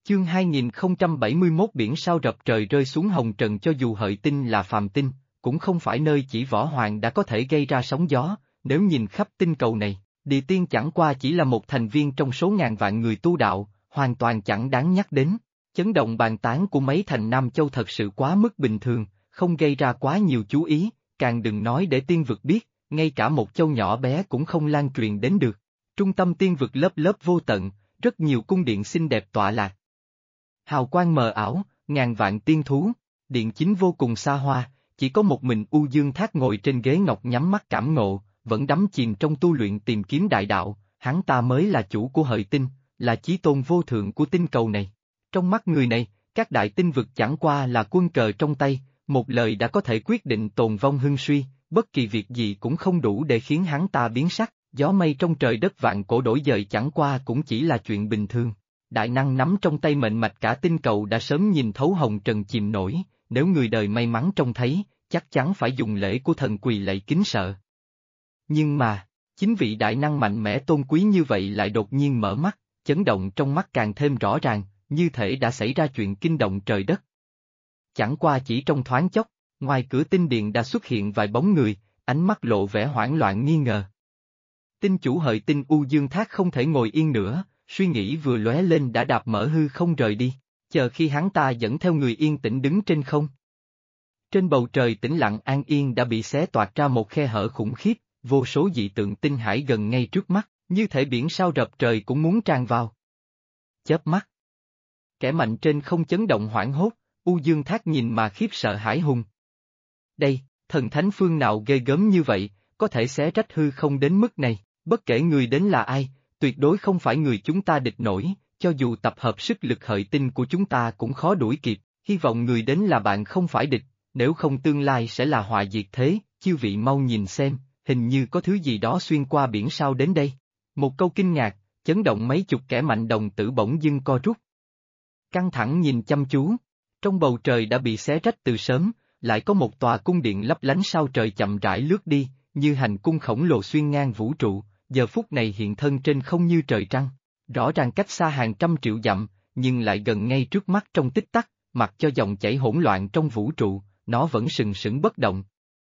Chương 2071 biển sao rập trời rơi xuống hồng trần. Cho dù hợi tinh là phàm tinh, cũng không phải nơi chỉ võ hoàng đã có thể gây ra sóng gió, nếu nhìn khắp tinh cầu này, địa tiên chẳng qua chỉ là một thành viên trong số ngàn vạn người tu đạo, hoàn toàn chẳng đáng nhắc đến. Chấn động bàn tán của mấy thành Nam Châu thật sự quá mức bình thường, không gây ra quá nhiều chú ý, càng đừng nói để tiên vực biết, ngay cả một châu nhỏ bé cũng không lan truyền đến được. Trung tâm tiên vực lớp lớp vô tận, rất nhiều cung điện xinh đẹp tọa lạc. Hào quang mờ ảo, ngàn vạn tiên thú, điện chính vô cùng xa hoa, chỉ có một mình U Dương Thác ngồi trên ghế ngọc nhắm mắt cảm ngộ, vẫn đắm chìm trong tu luyện tìm kiếm đại đạo, hắn ta mới là chủ của hợi tinh, là chí tôn vô thượng của tinh cầu này. Trong mắt người này, các đại tinh vực chẳng qua là quân cờ trong tay, một lời đã có thể quyết định tồn vong hưng suy, bất kỳ việc gì cũng không đủ để khiến hắn ta biến sắc, gió mây trong trời đất vạn cổ đổi dời chẳng qua cũng chỉ là chuyện bình thường. Đại năng nắm trong tay mệnh mạch cả tinh cầu đã sớm nhìn thấu hồng trần chìm nổi, nếu người đời may mắn trông thấy, chắc chắn phải dùng lễ của thần quỳ lạy kính sợ. Nhưng mà, chính vị đại năng mạnh mẽ tôn quý như vậy lại đột nhiên mở mắt, chấn động trong mắt càng thêm rõ ràng, như thể đã xảy ra chuyện kinh động trời đất. Chẳng qua chỉ trong thoáng chốc, ngoài cửa tinh điện đã xuất hiện vài bóng người, ánh mắt lộ vẻ hoảng loạn nghi ngờ. Tinh chủ hợi tinh U Dương Thác không thể ngồi yên nữa, suy nghĩ vừa lóe lên đã đạp mở hư không rời đi, chờ khi hắn ta dẫn theo người yên tĩnh đứng trên không. Trên bầu trời tĩnh lặng an yên đã bị xé toạc ra một khe hở khủng khiếp, vô số dị tượng tinh hải gần ngay trước mắt, như thể biển sao rập trời cũng muốn tràn vào. Chớp mắt. Kẻ mạnh trên không chấn động hoảng hốt, U Dương Thác nhìn mà khiếp sợ hãi hùng. Đây, thần thánh phương nào ghê gớm như vậy, có thể xé rách hư không đến mức này, bất kể người đến là ai, tuyệt đối không phải người chúng ta địch nổi, cho dù tập hợp sức lực hợi tinh của chúng ta cũng khó đuổi kịp, hy vọng người đến là bạn không phải địch, nếu không tương lai sẽ là họa diệt thế, chư vị mau nhìn xem, hình như có thứ gì đó xuyên qua biển sao đến đây. Một câu kinh ngạc, chấn động mấy chục kẻ mạnh đồng tử bỗng dưng co rút. Căng thẳng nhìn chăm chú, trong bầu trời đã bị xé rách từ sớm, lại có một tòa cung điện lấp lánh sao trời chậm rãi lướt đi, như hành cung khổng lồ xuyên ngang vũ trụ, giờ phút này hiện thân trên không như trời trăng, rõ ràng cách xa hàng trăm triệu dặm, nhưng lại gần ngay trước mắt trong tích tắc, mặc cho dòng chảy hỗn loạn trong vũ trụ, nó vẫn sừng sững bất động.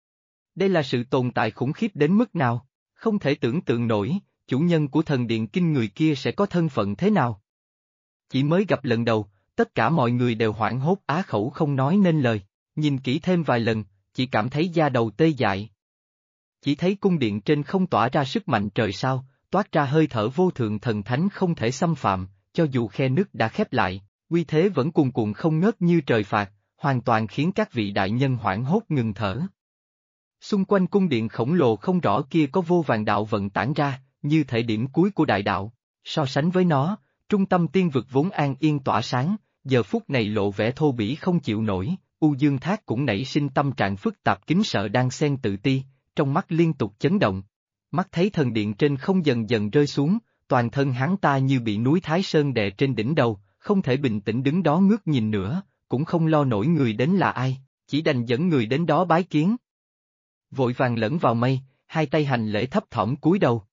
Đây là sự tồn tại khủng khiếp đến mức nào, không thể tưởng tượng nổi, chủ nhân của thần điện kinh người kia sẽ có thân phận thế nào. Chỉ mới gặp lần đầu, tất cả mọi người đều hoảng hốt á khẩu không nói nên lời, nhìn kỹ thêm vài lần, chỉ cảm thấy da đầu tê dại. Chỉ thấy cung điện trên không tỏa ra sức mạnh trời sao, toát ra hơi thở vô thượng thần thánh không thể xâm phạm, cho dù khe nứt đã khép lại, uy thế vẫn cuồn cuộn không ngớt như trời phạt, hoàn toàn khiến các vị đại nhân hoảng hốt ngừng thở. Xung quanh cung điện khổng lồ không rõ kia có vô vàn đạo vận tản ra, như thể điểm cuối của đại đạo, so sánh với nó, trung tâm tiên vực vốn an yên tỏa sáng, giờ phút này lộ vẻ thô bỉ không chịu nổi, U Dương Thác cũng nảy sinh tâm trạng phức tạp kính sợ đang xen tự ti, trong mắt liên tục chấn động. Mắt thấy thần điện trên không dần dần rơi xuống, toàn thân hắn ta như bị núi Thái Sơn đè trên đỉnh đầu, không thể bình tĩnh đứng đó ngước nhìn nữa, cũng không lo nổi người đến là ai, chỉ đành dẫn người đến đó bái kiến. Vội vàng lẫn vào mây, hai tay hành lễ thấp thỏm cúi đầu.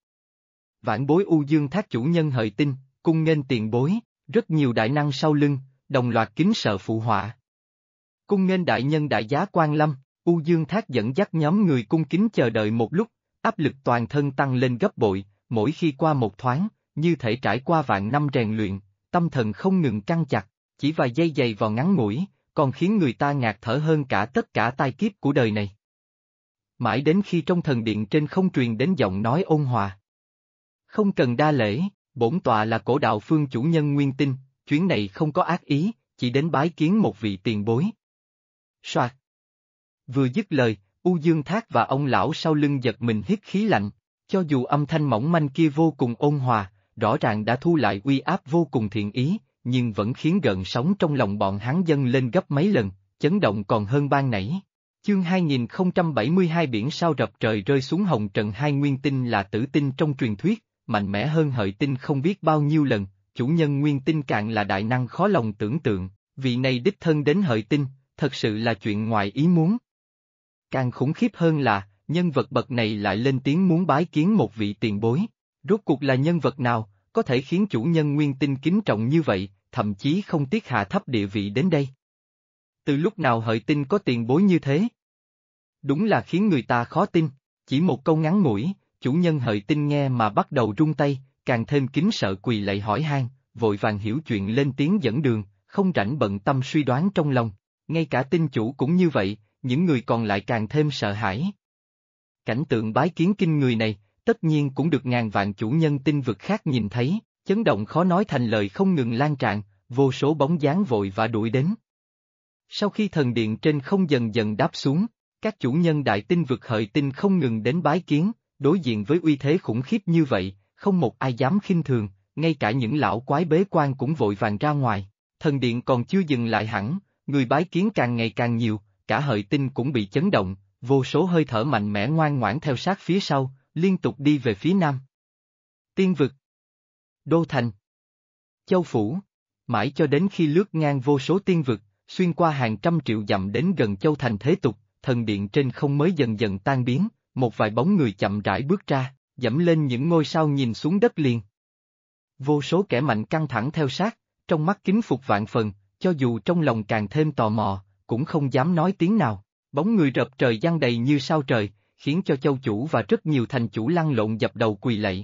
Vãn bối U Dương Thác chủ nhân hợi tinh, cung nghênh tiền bối, rất nhiều đại năng sau lưng, đồng loạt kính sợ phụ họa. Cung nghênh đại nhân đại giá Quan Lâm, U Dương Thác dẫn dắt nhóm người cung kính chờ đợi một lúc, áp lực toàn thân tăng lên gấp bội, mỗi khi qua một thoáng, như thể trải qua vạn năm rèn luyện, tâm thần không ngừng căng chặt, chỉ vài giây giày vào ngắn ngủi, còn khiến người ta ngạt thở hơn cả tất cả tai kiếp của đời này. Mãi đến khi trong thần điện trên không truyền đến giọng nói ôn hòa. Không cần đa lễ, bổn tọa là Cổ Đạo Phương chủ nhân Nguyên Tinh, chuyến này không có ác ý, chỉ đến bái kiến một vị tiền bối. Soạt. Vừa dứt lời, U Dương Thác và ông lão sau lưng giật mình hít khí lạnh, cho dù âm thanh mỏng manh kia vô cùng ôn hòa, rõ ràng đã thu lại uy áp vô cùng thiện ý, nhưng vẫn khiến gợn sóng trong lòng bọn hắn dâng lên gấp mấy lần, chấn động còn hơn ban nãy. Chương 2072 biển sao rập trời rơi xuống hồng trần. Hai nguyên tinh là tử tinh trong truyền thuyết, mạnh mẽ hơn hợi tinh không biết bao nhiêu lần, chủ nhân nguyên tinh càng là đại năng khó lòng tưởng tượng, vị này đích thân đến hợi tinh, thật sự là chuyện ngoài ý muốn. Càng khủng khiếp hơn là, nhân vật bậc này lại lên tiếng muốn bái kiến một vị tiền bối. Rốt cuộc là nhân vật nào, có thể khiến chủ nhân nguyên tinh kính trọng như vậy, thậm chí không tiếc hạ thấp địa vị đến đây. Từ lúc nào Hợi Tinh có tiền bối như thế? Đúng là khiến người ta khó tin, chỉ một câu ngắn ngủi, chủ nhân Hợi Tinh nghe mà bắt đầu run tay, càng thêm kính sợ quỳ lạy hỏi han, vội vàng hiểu chuyện lên tiếng dẫn đường, không rảnh bận tâm suy đoán trong lòng. Ngay cả tinh chủ cũng như vậy, những người còn lại càng thêm sợ hãi. Cảnh tượng bái kiến kinh người này, tất nhiên cũng được ngàn vạn chủ nhân tinh vực khác nhìn thấy, chấn động khó nói thành lời không ngừng lan tràn, vô số bóng dáng vội và đuổi đến. Sau khi thần điện trên không dần dần đáp xuống, các chủ nhân đại tinh vực Hợi Tinh không ngừng đến bái kiến, đối diện với uy thế khủng khiếp như vậy, không một ai dám khinh thường, ngay cả những lão quái bế quan cũng vội vàng ra ngoài. Thần điện còn chưa dừng lại hẳn, người bái kiến càng ngày càng nhiều, cả Hợi Tinh cũng bị chấn động, vô số hơi thở mạnh mẽ ngoan ngoãn theo sát phía sau, liên tục đi về phía nam. Tiên vực, Đô Thành, Châu Phủ, mãi cho đến khi lướt ngang vô số tiên vực, xuyên qua hàng trăm triệu dặm đến gần Châu Thành thế tục, thần điện trên không mới dần dần tan biến, một vài bóng người chậm rãi bước ra, dẫm lên những ngôi sao nhìn xuống đất liền. Vô số kẻ mạnh căng thẳng theo sát, trong mắt kính phục vạn phần, cho dù trong lòng càng thêm tò mò, cũng không dám nói tiếng nào. Bóng người rợp trời giăng đầy như sao trời, khiến cho châu chủ và rất nhiều thành chủ lăn lộn dập đầu quỳ lạy.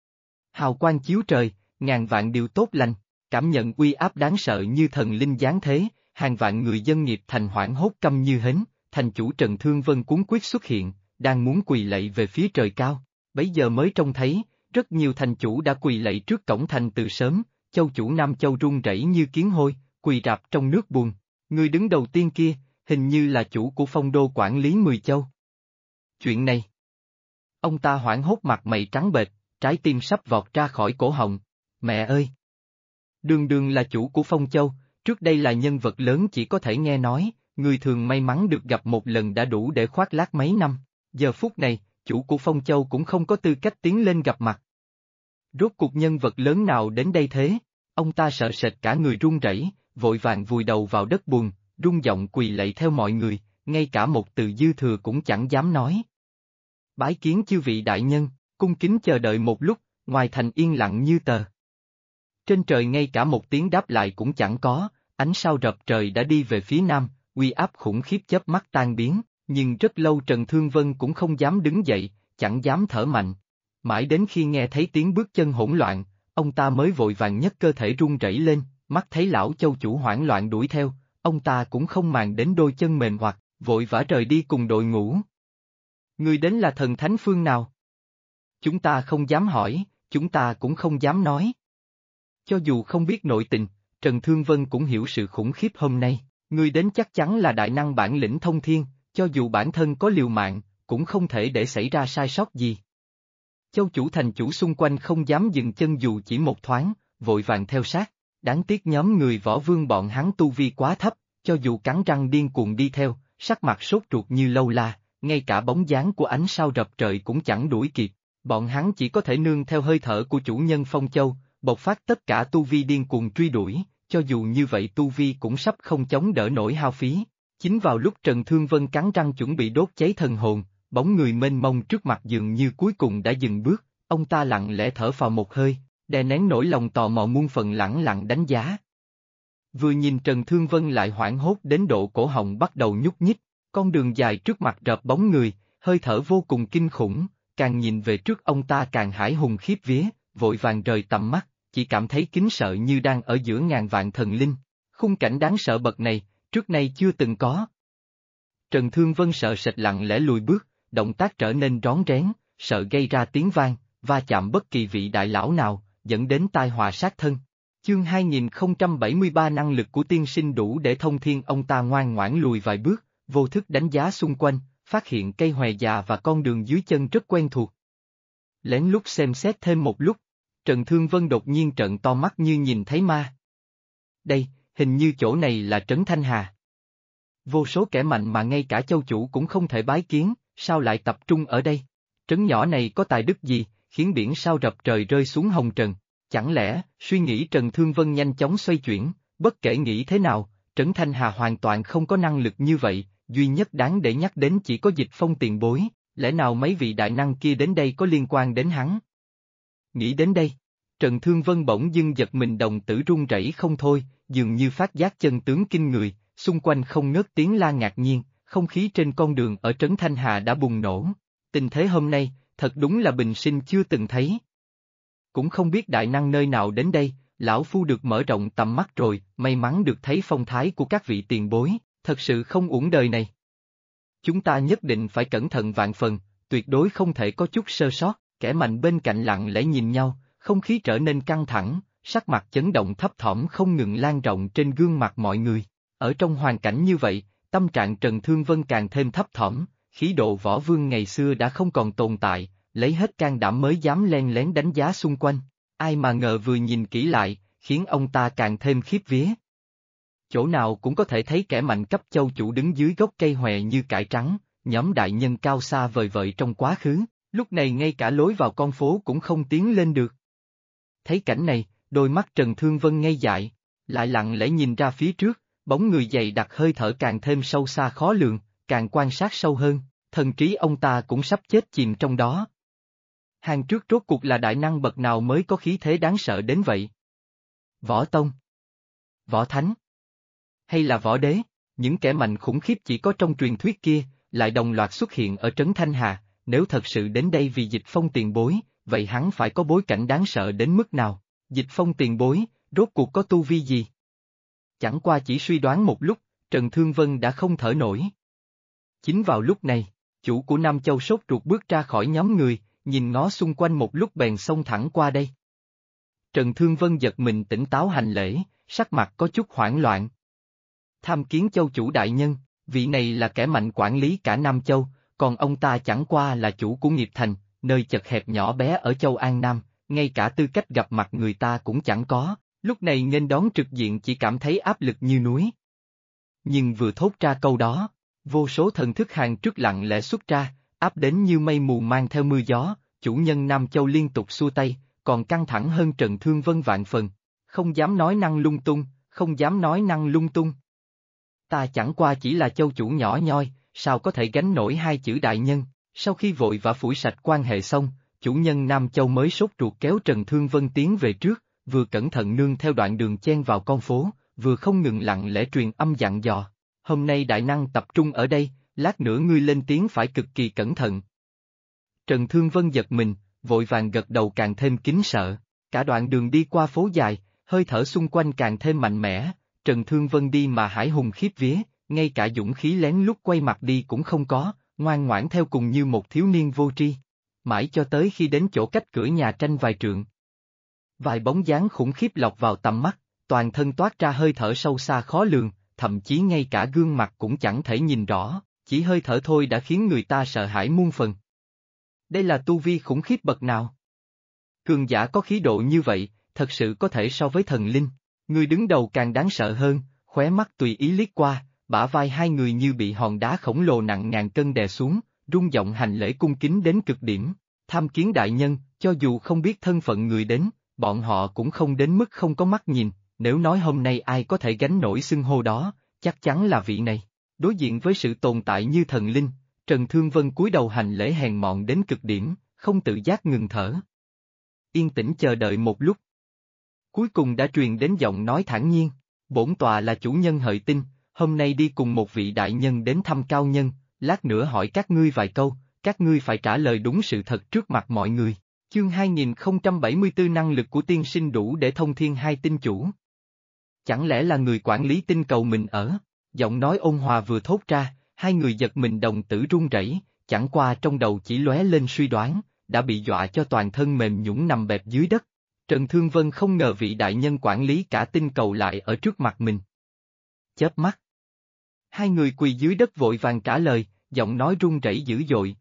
Hào quang chiếu trời, ngàn vạn điều tốt lành, cảm nhận uy áp đáng sợ như thần linh giáng thế, hàng vạn người dân nghiệp thành hoảng hốt câm như hến, thành chủ Trần Thương Vân cuống quyết xuất hiện, đang muốn quỳ lạy về phía trời cao, bấy giờ mới trông thấy, rất nhiều thành chủ đã quỳ lạy trước cổng thành từ sớm, châu chủ Nam Châu run rẩy như kiến hôi, quỳ rạp trong nước bùn. Người đứng đầu tiên kia, hình như là chủ của phong đô quản lý 10 châu. Chuyện này. Ông ta hoảng hốt mặt mày trắng bệch, trái tim sắp vọt ra khỏi cổ họng. Mẹ ơi! Đường Đường là chủ của Phong Châu, trước đây là nhân vật lớn chỉ có thể nghe nói, người thường may mắn được gặp một lần đã đủ để khoác lác mấy năm. Giờ phút này, chủ của Phong Châu cũng không có tư cách tiến lên gặp mặt. Rốt cuộc nhân vật lớn nào đến đây thế? Ông ta sợ sệt cả người run rẩy, vội vàng vùi đầu vào đất bùn, rung giọng quỳ lạy theo mọi người, ngay cả một từ dư thừa cũng chẳng dám nói. Bái kiến chư vị đại nhân, cung kính chờ đợi một lúc, ngoài thành yên lặng như tờ. Trên trời ngay cả một tiếng đáp lại cũng chẳng có, ánh sao rập trời đã đi về phía nam, uy áp khủng khiếp chớp mắt tan biến, nhưng rất lâu Trần Thương Vân cũng không dám đứng dậy, chẳng dám thở mạnh. Mãi đến khi nghe thấy tiếng bước chân hỗn loạn, ông ta mới vội vàng nhấc cơ thể run rẩy lên, mắt thấy lão châu chủ hoảng loạn đuổi theo, ông ta cũng không màng đến đôi chân mềm hoặc, vội vã rời đi cùng đội ngũ. Người đến là thần thánh phương nào? Chúng ta không dám hỏi, chúng ta cũng không dám nói. Cho dù không biết nội tình, Trần Thương Vân cũng hiểu sự khủng khiếp hôm nay, người đến chắc chắn là đại năng bản lĩnh thông thiên, cho dù bản thân có liều mạng, cũng không thể để xảy ra sai sót gì. Châu chủ thành chủ xung quanh không dám dừng chân dù chỉ một thoáng, vội vàng theo sát, đáng tiếc nhóm người võ vương bọn hắn tu vi quá thấp, cho dù cắn răng điên cuồng đi theo, sắc mặt sốt ruột như lâu la, ngay cả bóng dáng của ánh sao rập trời cũng chẳng đuổi kịp, bọn hắn chỉ có thể nương theo hơi thở của chủ nhân Phong Châu, bộc phát tất cả tu vi điên cuồng truy đuổi, cho dù như vậy tu vi cũng sắp không chống đỡ nổi hao phí. Chính vào lúc Trần Thương Vân cắn răng chuẩn bị đốt cháy thần hồn, bóng người mênh mông trước mặt dường như cuối cùng đã dừng bước, ông ta lặng lẽ thở phào một hơi, đè nén nỗi lòng tò mò muôn phần lẳng lặng đánh giá. Vừa nhìn Trần Thương Vân lại hoảng hốt đến độ cổ họng bắt đầu nhúc nhích, con đường dài trước mặt rợp bóng người, hơi thở vô cùng kinh khủng, càng nhìn về trước ông ta càng hãi hùng khiếp vía, vội vàng rời tầm mắt, chỉ cảm thấy kính sợ như đang ở giữa ngàn vạn thần linh. Khung cảnh đáng sợ bậc này, trước nay chưa từng có. Trần Thương Vân sợ sệt lặng lẽ lùi bước, động tác trở nên rón rén, sợ gây ra tiếng vang, va chạm bất kỳ vị đại lão nào, dẫn đến tai họa sát thân. Chương 2073 năng lực của tiên sinh đủ để thông thiên, ông ta ngoan ngoãn lùi vài bước, vô thức đánh giá xung quanh, phát hiện cây hòe già và con đường dưới chân rất quen thuộc. Lén lút xem xét thêm một lúc, Trần Thương Vân đột nhiên trợn to mắt như nhìn thấy ma. Đây, hình như chỗ này là Trấn Thanh Hà. Vô số kẻ mạnh mà ngay cả châu chủ cũng không thể bái kiến, sao lại tập trung ở đây? Trấn nhỏ này có tài đức gì, khiến biển sao rập trời rơi xuống hồng trần? Chẳng lẽ, suy nghĩ Trần Thương Vân nhanh chóng xoay chuyển, bất kể nghĩ thế nào, Trấn Thanh Hà hoàn toàn không có năng lực như vậy, duy nhất đáng để nhắc đến chỉ có Dịch Phong tiền bối, lẽ nào mấy vị đại năng kia đến đây có liên quan đến hắn? Nghĩ đến đây, Trần Thương Vân bỗng dưng giật mình, đồng tử run rẩy không thôi, dường như phát giác chân tướng kinh người, xung quanh không ngớt tiếng la ngạc nhiên, không khí trên con đường ở Trấn Thanh Hà đã bùng nổ. Tình thế hôm nay, thật đúng là bình sinh chưa từng thấy. Cũng không biết đại năng nơi nào đến đây, lão phu được mở rộng tầm mắt rồi, may mắn được thấy phong thái của các vị tiền bối, thật sự không uổng đời này. Chúng ta nhất định phải cẩn thận vạn phần, tuyệt đối không thể có chút sơ sót, kẻ mạnh bên cạnh lặng lẽ nhìn nhau, không khí trở nên căng thẳng, sắc mặt chấn động thấp thỏm không ngừng lan rộng trên gương mặt mọi người. Ở trong hoàn cảnh như vậy, tâm trạng Trần Thương Vân càng thêm thấp thỏm, khí độ võ vương ngày xưa đã không còn tồn tại, lấy hết can đảm mới dám len lén đánh giá xung quanh. Ai mà ngờ vừa nhìn kỹ lại, khiến ông ta càng thêm khiếp vía. Chỗ nào cũng có thể thấy kẻ mạnh cấp châu chủ đứng dưới gốc cây hòe như cải trắng, nhóm đại nhân cao xa vời vợi trong quá khứ, lúc này ngay cả lối vào con phố cũng không tiến lên được. Thấy cảnh này, đôi mắt Trần Thương Vân ngây dại, lại lặng lẽ nhìn ra phía trước, bóng người dày đặc hơi thở càng thêm sâu xa khó lường, càng quan sát sâu hơn, thần trí ông ta cũng sắp chết chìm trong đó. Hàng trước rốt cuộc là đại năng bậc nào mới có khí thế đáng sợ đến vậy? Võ Tông? Võ Thánh? Hay là Võ Đế? Những kẻ mạnh khủng khiếp chỉ có trong truyền thuyết kia, lại đồng loạt xuất hiện ở Trấn Thanh Hà, nếu thật sự đến đây vì Dịch Phong tiền bối, vậy hắn phải có bối cảnh đáng sợ đến mức nào? Dịch Phong tiền bối, rốt cuộc có tu vi gì? Chẳng qua chỉ suy đoán một lúc, Trần Thương Vân đã không thở nổi. Chính vào lúc này, chủ của Nam Châu sốt ruột bước ra khỏi nhóm người, nhìn ngó xung quanh một lúc bèn xông thẳng qua đây. Trần Thương Vân giật mình tỉnh táo hành lễ, sắc mặt có chút hoảng loạn. Tham kiến châu chủ đại nhân, vị này là kẻ mạnh quản lý cả Nam Châu, còn ông ta chẳng qua là chủ của nghiệp thành, nơi chật hẹp nhỏ bé ở châu An Nam, ngay cả tư cách gặp mặt người ta cũng chẳng có, lúc này nghênh đón trực diện chỉ cảm thấy áp lực như núi. Nhưng vừa thốt ra câu đó, vô số thần thức hàng trước lặng lẽ xuất ra, áp đến như mây mù mang theo mưa gió, chủ nhân Nam Châu liên tục xua tay, còn căng thẳng hơn Trần Thương Vân vạn phần, không dám nói năng lung tung, không dám nói năng lung tung. Ta chẳng qua chỉ là châu chủ nhỏ nhoi, sao có thể gánh nổi hai chữ đại nhân, sau khi vội vã phủi sạch quan hệ xong, chủ nhân Nam Châu mới sốt ruột kéo Trần Thương Vân tiến về trước, vừa cẩn thận nương theo đoạn đường chen vào con phố, vừa không ngừng lặng lẽ truyền âm dặn dò. Hôm nay đại năng tập trung ở đây, lát nữa ngươi lên tiếng phải cực kỳ cẩn thận. Trần Thương Vân giật mình, vội vàng gật đầu càng thêm kính sợ, cả đoạn đường đi qua phố dài, hơi thở xung quanh càng thêm mạnh mẽ, Trần Thương Vân đi mà hải hùng khiếp vía, ngay cả dũng khí lén lút quay mặt đi cũng không có, ngoan ngoãn theo cùng như một thiếu niên vô tri. Mãi cho tới khi đến chỗ cách cửa nhà tranh vài trượng. Vài bóng dáng khủng khiếp lọt vào tầm mắt, toàn thân toát ra hơi thở sâu xa khó lường, thậm chí ngay cả gương mặt cũng chẳng thể nhìn rõ, chỉ hơi thở thôi đã khiến người ta sợ hãi muôn phần. Đây là tu vi khủng khiếp bậc nào? Cường giả có khí độ như vậy, thật sự có thể so với thần linh. Người đứng đầu càng đáng sợ hơn, khóe mắt tùy ý liếc qua, bả vai hai người như bị hòn đá khổng lồ nặng ngàn cân đè xuống, rung giọng hành lễ cung kính đến cực điểm. Tham kiến đại nhân, cho dù không biết thân phận người đến, bọn họ cũng không đến mức không có mắt nhìn, nếu nói hôm nay ai có thể gánh nổi xưng hô đó, chắc chắn là vị này. Đối diện với sự tồn tại như thần linh, Trần Thương Vân cúi đầu hành lễ hèn mọn đến cực điểm, không tự giác ngừng thở. Yên tĩnh chờ đợi một lúc. Cuối cùng đã truyền đến giọng nói thản nhiên, bổn tọa là chủ nhân Hợi Tinh, hôm nay đi cùng một vị đại nhân đến thăm cao nhân, lát nữa hỏi các ngươi vài câu, các ngươi phải trả lời đúng sự thật trước mặt mọi người. Chương 2074 năng lực của tiên sinh đủ để thông thiên hai tinh chủ. Chẳng lẽ là người quản lý tinh cầu mình ở? Giọng nói ôn hòa vừa thốt ra, hai người giật mình đồng tử run rẩy, chẳng qua trong đầu chỉ lóe lên suy đoán, đã bị dọa cho toàn thân mềm nhũn nằm bẹp dưới đất. Trần Thương Vân không ngờ vị đại nhân quản lý cả tinh cầu lại ở trước mặt mình. Chớp mắt. Hai người quỳ dưới đất vội vàng trả lời, giọng nói run rẩy dữ dội.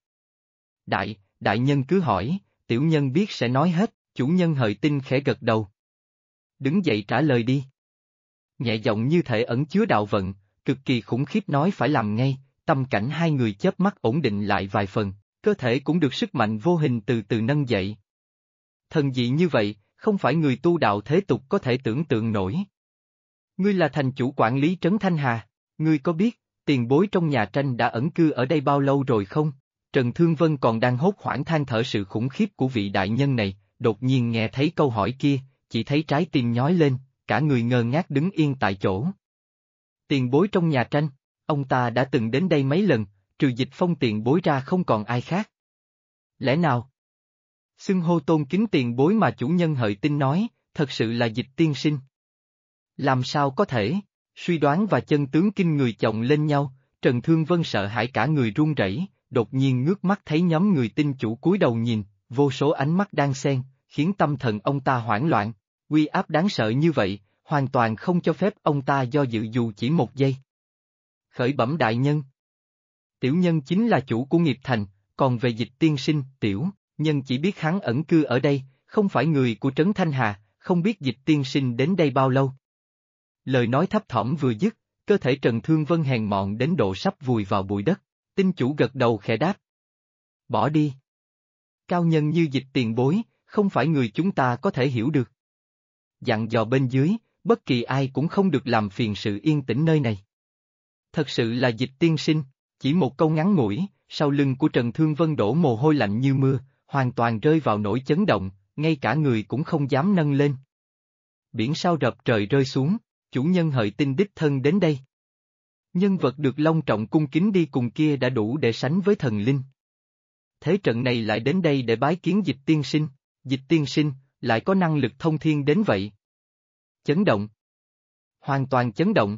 Đại nhân cứ hỏi, tiểu nhân biết sẽ nói hết, chủ nhân Hợi Tinh khẽ gật đầu. Đứng dậy trả lời đi. Nhẹ giọng như thể ẩn chứa đạo vận, cực kỳ khủng khiếp nói phải làm ngay, tâm cảnh hai người chớp mắt ổn định lại vài phần, cơ thể cũng được sức mạnh vô hình từ từ nâng dậy. Thần dị như vậy, không phải người tu đạo thế tục có thể tưởng tượng nổi. Ngươi là thành chủ quản lý Trấn Thanh Hà, ngươi có biết, tiền bối trong nhà tranh đã ẩn cư ở đây bao lâu rồi không? Trần Thương Vân còn đang hốt hoảng than thở sự khủng khiếp của vị đại nhân này, đột nhiên nghe thấy câu hỏi kia, chỉ thấy trái tim nhói lên, cả người ngơ ngác đứng yên tại chỗ. Tiền bối trong nhà tranh, ông ta đã từng đến đây mấy lần, trừ Dịch Phong tiền bối ra không còn ai khác. Lẽ nào? Xưng hô tôn kính tiền bối mà chủ nhân Hợi Tinh nói, thật sự là Dịch tiên sinh. Làm sao có thể? Suy đoán và chân tướng kinh người chồng lên nhau, Trần Thương Vân sợ hãi cả người run rẩy, đột nhiên ngước mắt thấy nhóm người tinh chủ cúi đầu nhìn, vô số ánh mắt đan xen, khiến tâm thần ông ta hoảng loạn. Uy áp đáng sợ như vậy, hoàn toàn không cho phép ông ta do dự dù chỉ một giây. Khởi bẩm đại nhân. Tiểu nhân chính là chủ của nghiệp thành, còn về Dịch tiên sinh, tiểu nhân chỉ biết hắn ẩn cư ở đây, không phải người của Trấn Thanh Hà, không biết Dịch tiên sinh đến đây bao lâu. Lời nói thấp thỏm vừa dứt, cơ thể Trần Thương Vân hèn mọn đến độ sắp vùi vào bụi đất, tinh chủ gật đầu khẽ đáp. Bỏ đi. Cao nhân như Dịch tiền bối, không phải người chúng ta có thể hiểu được. Dặn dò bên dưới, bất kỳ ai cũng không được làm phiền sự yên tĩnh nơi này. Thật sự là Dịch tiên sinh, chỉ một câu ngắn ngủi, sau lưng của Trần Thương Vân đổ mồ hôi lạnh như mưa, hoàn toàn rơi vào nỗi chấn động, ngay cả người cũng không dám nâng lên. Biển sao rập trời rơi xuống, chủ nhân Hợi Tinh đích thân đến đây. Nhân vật được long trọng cung kính đi cùng kia đã đủ để sánh với thần linh. Thế trận này lại đến đây để bái kiến Dịch tiên sinh, lại có năng lực thông thiên đến vậy. Chấn động. Hoàn toàn chấn động.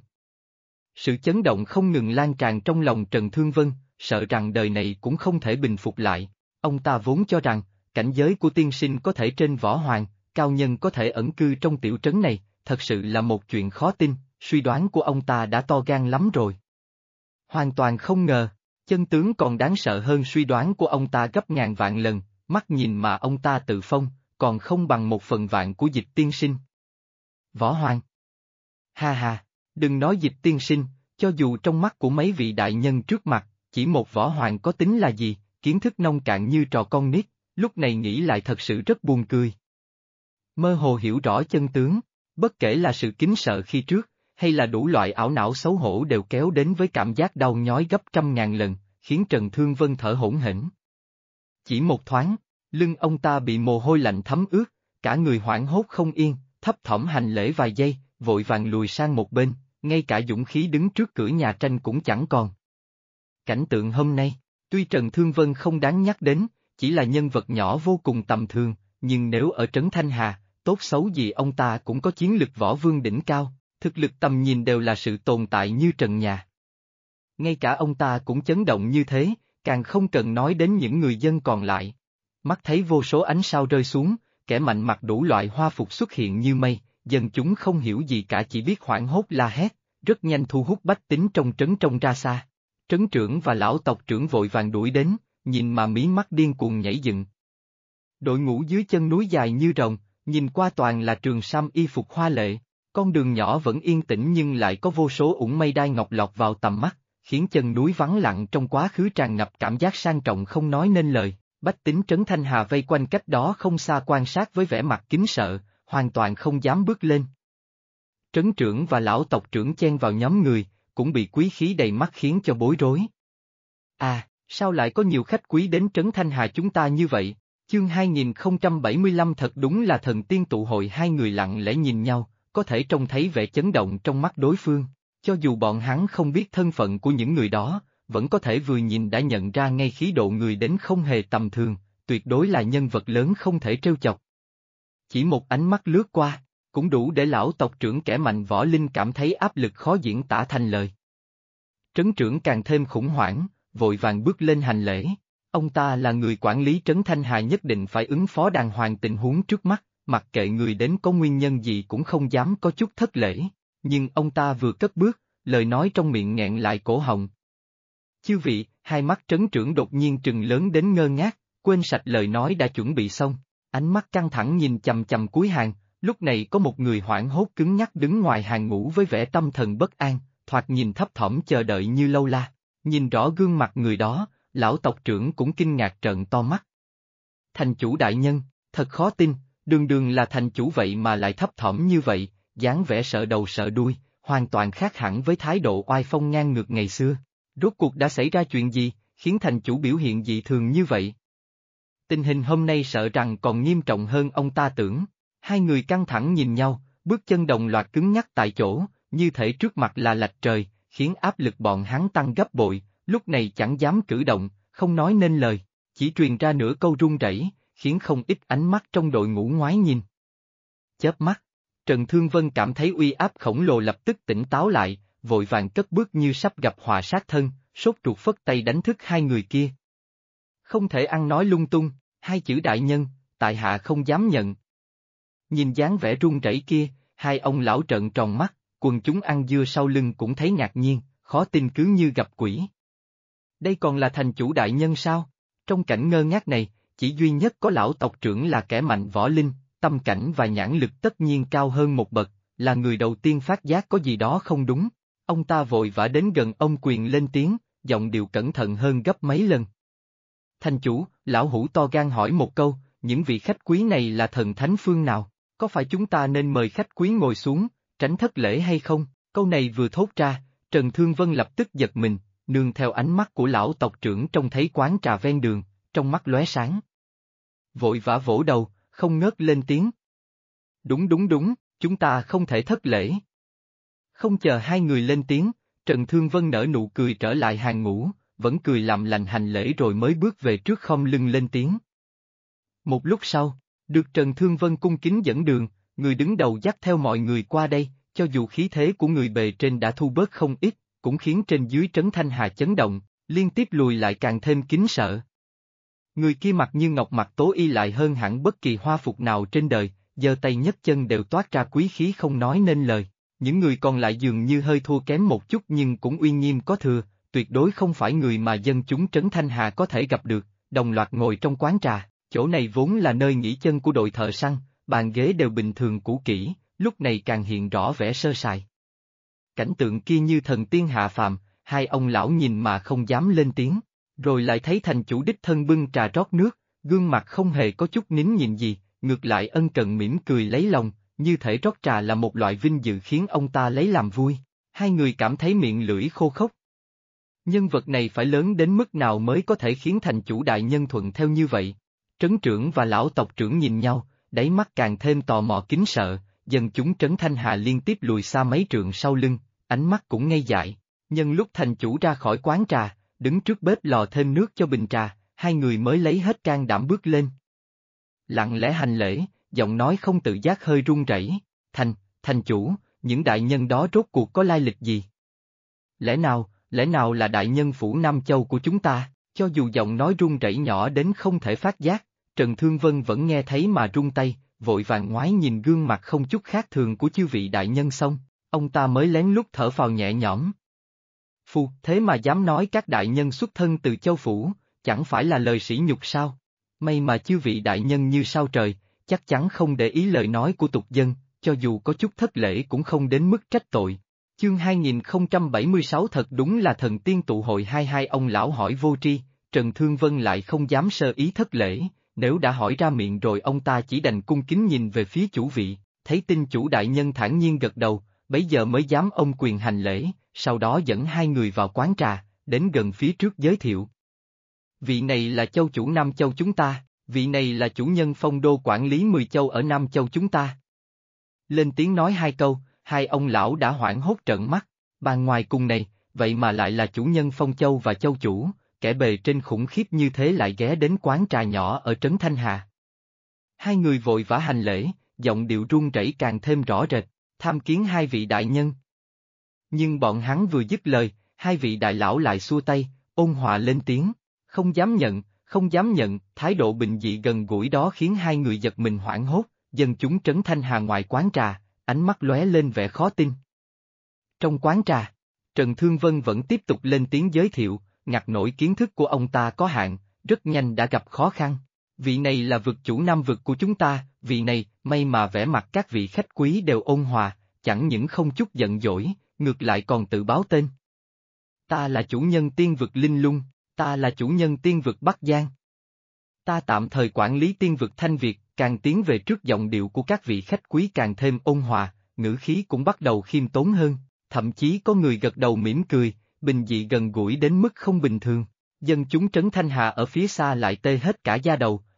Sự chấn động không ngừng lan tràn trong lòng Trần Thương Vân, sợ rằng đời này cũng không thể bình phục lại. Ông ta vốn cho rằng, cảnh giới của tiên sinh có thể trên võ hoàng, cao nhân có thể ẩn cư trong tiểu trấn này, thật sự là một chuyện khó tin, suy đoán của ông ta đã to gan lắm rồi. Hoàn toàn không ngờ, chân tướng còn đáng sợ hơn suy đoán của ông ta gấp ngàn vạn lần, mắt nhìn mà ông ta tự phong, còn không bằng 1/1000 của Dịch tiên sinh. Võ hoàng. Ha ha, đừng nói Dịch tiên sinh, cho dù trong mắt của mấy vị đại nhân trước mặt, chỉ một võ hoàng có tính là gì, kiến thức nông cạn như trò con nít, lúc này nghĩ lại thật sự rất buồn cười. Mơ hồ hiểu rõ chân tướng, bất kể là sự kính sợ khi trước, hay là đủ loại ảo não xấu hổ đều kéo đến với cảm giác đau nhói gấp trăm ngàn lần, khiến Trần Thương Vân thở hổn hển. Chỉ một thoáng, lưng ông ta bị mồ hôi lạnh thấm ướt, cả người hoảng hốt không yên, thấp thỏm hành lễ vài giây, vội vàng lùi sang một bên, ngay cả dũng khí đứng trước cửa nhà tranh cũng chẳng còn. Cảnh tượng hôm nay, tuy Trần Thương Vân không đáng nhắc đến, chỉ là nhân vật nhỏ vô cùng tầm thường, nhưng nếu ở Trấn Thanh Hà, tốt xấu gì ông ta cũng có chiến lực võ vương đỉnh cao, thực lực tầm nhìn đều là sự tồn tại như trần nhà. Ngay cả ông ta cũng chấn động như thế, càng không cần nói đến những người dân còn lại. Mắt thấy vô số ánh sao rơi xuống, kẻ mạnh mặc đủ loại hoa phục xuất hiện như mây, dân chúng không hiểu gì cả chỉ biết hoảng hốt la hét, rất nhanh thu hút bách tính trong trấn trông ra xa. Trấn trưởng và lão tộc trưởng vội vàng đuổi đến, nhìn mà mí mắt điên cuồng nhảy dựng. Đội ngũ dưới chân núi dài như rồng, nhìn qua toàn là trường sam y phục hoa lệ, con đường nhỏ vẫn yên tĩnh nhưng lại có vô số ủng mây đai ngọc lọt vào tầm mắt, khiến chân núi vắng lặng trong quá khứ tràn ngập cảm giác sang trọng không nói nên lời. Bách tính Trấn Thanh Hà vây quanh cách đó không xa quan sát với vẻ mặt kính sợ, hoàn toàn không dám bước lên. Trấn trưởng và lão tộc trưởng chen vào nhóm người, cũng bị quý khí đầy mắt khiến cho bối rối. À, sao lại có nhiều khách quý đến Trấn Thanh Hà chúng ta như vậy? Chương 2075 thật đúng là thần tiên tụ hội. Hai người lặng lẽ nhìn nhau, có thể trông thấy vẻ chấn động trong mắt đối phương, cho dù bọn hắn không biết thân phận của những người đó, vẫn có thể vừa nhìn đã nhận ra ngay khí độ người đến không hề tầm thường, tuyệt đối là nhân vật lớn không thể trêu chọc. Chỉ một ánh mắt lướt qua, cũng đủ để lão tộc trưởng kẻ mạnh võ linh cảm thấy áp lực khó diễn tả thành lời. Trấn trưởng càng thêm khủng hoảng, vội vàng bước lên hành lễ. Ông ta là người quản lý Trấn Thanh Hà, nhất định phải ứng phó đàng hoàng tình huống trước mắt, mặc kệ người đến có nguyên nhân gì cũng không dám có chút thất lễ. Nhưng ông ta vừa cất bước, lời nói trong miệng nghẹn lại cổ họng. Chư vị, hai mắt trấn trưởng đột nhiên trừng lớn đến ngơ ngác, quên sạch lời nói đã chuẩn bị xong, ánh mắt căng thẳng nhìn chằm chằm cuối hàng. Lúc này có một người hoảng hốt cứng nhắc đứng ngoài hàng ngũ với vẻ tâm thần bất an, thoạt nhìn thấp thỏm chờ đợi như lâu la. Nhìn rõ gương mặt người đó, lão tộc trưởng cũng kinh ngạc trợn to mắt. Thành chủ đại nhân, thật khó tin, đường đường là thành chủ vậy mà lại thấp thỏm như vậy, dáng vẻ sợ đầu sợ đuôi, hoàn toàn khác hẳn với thái độ oai phong ngang ngược ngày xưa. Rốt cuộc đã xảy ra chuyện gì, khiến thành chủ biểu hiện dị thường như vậy? Tình hình hôm nay sợ rằng còn nghiêm trọng hơn ông ta tưởng. Hai người căng thẳng nhìn nhau, bước chân đồng loạt cứng nhắc tại chỗ, như thể trước mặt là lạch trời, khiến áp lực bọn hắn tăng gấp bội, lúc này chẳng dám cử động, không nói nên lời, chỉ truyền ra nửa câu run rẩy, khiến không ít ánh mắt trong đội ngũ ngoái nhìn. Chớp mắt, Trần Thương Vân cảm thấy uy áp khổng lồ lập tức tỉnh táo lại, vội vàng cất bước như sắp gặp họa sát thân, sốt ruột phất tay đánh thức hai người kia. Không thể ăn nói lung tung, hai chữ đại nhân, tại hạ không dám nhận. Nhìn dáng vẻ run rẩy kia, hai ông lão trợn tròn mắt, quần chúng ăn dưa sau lưng cũng thấy ngạc nhiên, khó tin cứ như gặp quỷ. Đây còn là thành chủ đại nhân sao? Trong cảnh ngơ ngác này, chỉ duy nhất có lão tộc trưởng là kẻ mạnh võ linh, tâm cảnh và nhãn lực tất nhiên cao hơn một bậc, là người đầu tiên phát giác có gì đó không đúng. Ông ta vội vã đến gần ông Quyền lên tiếng, giọng điệu cẩn thận hơn gấp mấy lần. Thành chủ, lão hủ to gan hỏi một câu, những vị khách quý này là thần thánh phương nào? Có phải chúng ta nên mời khách quý ngồi xuống, tránh thất lễ hay không? Câu này vừa thốt ra, Trần Thương Vân lập tức giật mình, nương theo ánh mắt của lão tộc trưởng trông thấy quán trà ven đường, trong mắt lóe sáng. Vội vã vỗ đầu, không ngớt lên tiếng. Đúng, chúng ta không thể thất lễ. Không chờ hai người lên tiếng, Trần Thương Vân nở nụ cười trở lại hàng ngũ, vẫn cười làm lành hành lễ rồi mới bước về trước khom lưng lên tiếng. Một lúc sau, được Trần Thương Vân cung kính dẫn đường, người đứng đầu dắt theo mọi người qua đây, cho dù khí thế của người bề trên đã thu bớt không ít, cũng khiến trên dưới Trấn Thanh Hà chấn động, liên tiếp lùi lại càng thêm kính sợ. Người kia mặt như ngọc mặt tố y lại hơn hẳn bất kỳ hoa phục nào trên đời, giơ tay nhấc chân đều toát ra quý khí không nói nên lời. Những người còn lại dường như hơi thua kém một chút nhưng cũng uy nghiêm có thừa, tuyệt đối không phải người mà dân chúng Trấn Thanh Hà có thể gặp được, đồng loạt ngồi trong quán trà, chỗ này vốn là nơi nghỉ chân của đội thợ săn, bàn ghế đều bình thường cũ kỹ, lúc này càng hiện rõ vẻ sơ sài. Cảnh tượng kia như thần tiên hạ phàm, hai ông lão nhìn mà không dám lên tiếng, rồi lại thấy thành chủ đích thân bưng trà rót nước, gương mặt không hề có chút nín nhịn gì, ngược lại ân cần mỉm cười lấy lòng, như thể rót trà là một loại vinh dự khiến ông ta lấy làm vui. Hai người cảm thấy miệng lưỡi khô khốc. Nhân vật này phải lớn đến mức nào mới có thể khiến thành chủ đại nhân thuận theo như vậy? Trấn trưởng và lão tộc trưởng nhìn nhau, đáy mắt càng thêm tò mò kính sợ, dân chúng Trấn Thanh Hà liên tiếp lùi xa mấy trượng sau lưng, ánh mắt cũng ngây dại. Nhân lúc thành chủ ra khỏi quán trà, đứng trước bếp lò thêm nước cho bình trà, hai người mới lấy hết can đảm bước lên. Lặng lẽ hành lễ, giọng nói không tự giác hơi run rẩy. Thành chủ, những đại nhân đó rốt cuộc có lai lịch gì? Lẽ nào là đại nhân phủ Nam Châu của chúng ta? Cho dù giọng nói run rẩy nhỏ đến không thể phát giác, Trần Thương Vân vẫn nghe thấy mà run tay, vội vàng ngoái nhìn gương mặt không chút khác thường của chư vị đại nhân xong, ông ta mới lén lút thở phào nhẹ nhõm. Phu, thế mà dám nói các đại nhân xuất thân từ Châu Phủ, chẳng phải là lời sỉ nhục sao? May mà chư vị đại nhân như sao trời, chắc chắn không để ý lời nói của tục dân, cho dù có chút thất lễ cũng không đến mức trách tội. Chương 2076 thật đúng là thần tiên tụ hội hai ông lão hỏi vô tri, Trần Thương Vân lại không dám sơ ý thất lễ, nếu đã hỏi ra miệng rồi ông ta chỉ đành cung kính nhìn về phía chủ vị, thấy tin chủ đại nhân thản nhiên gật đầu, bấy giờ mới dám ông Quyền hành lễ, sau đó dẫn hai người vào quán trà, đến gần phía trước giới thiệu. Vị này là châu chủ Nam Châu chúng ta, vị này là chủ nhân phong đô quản lý 10 châu ở Nam Châu chúng ta. Lên tiếng nói hai câu, hai ông lão đã hoảng hốt trợn mắt, bàn ngoài cùng này, vậy mà lại là chủ nhân Phong Châu và châu chủ, kẻ bề trên khủng khiếp như thế lại ghé đến quán trà nhỏ ở Trấn Thanh Hà. Hai người vội vã hành lễ, giọng điệu run rẩy càng thêm rõ rệt, tham kiến hai vị đại nhân. Nhưng bọn hắn vừa dứt lời, hai vị đại lão lại xua tay, ôn hòa lên tiếng, không dám nhận, thái độ bình dị gần gũi đó khiến hai người giật mình hoảng hốt, dân chúng Trấn Thanh Hà ngoài quán trà, ánh mắt lóe lên vẻ khó tin. Trong quán trà, Trần Thương Vân vẫn tiếp tục lên tiếng giới thiệu, ngặt nổi kiến thức của ông ta có hạn, rất nhanh đã gặp khó khăn. Vị này là vực chủ Nam vực của chúng ta, vị này, may mà vẻ mặt các vị khách quý đều ôn hòa, chẳng những không chút giận dỗi, ngược lại còn tự báo tên. Ta là chủ nhân tiên vực Linh Lung, ta là chủ nhân tiên vực Bắc Giang. Ta tạm thời quản lý tiên vực Thanh Việt, càng tiến về trước giọng điệu của các vị khách quý càng thêm ôn hòa, ngữ khí cũng bắt đầu khiêm tốn hơn, thậm chí có người gật đầu mỉm cười, bình dị gần gũi đến mức không bình thường. Dân chúng Trấn Thanh Hà ở phía xa lại tê hết cả da đầu,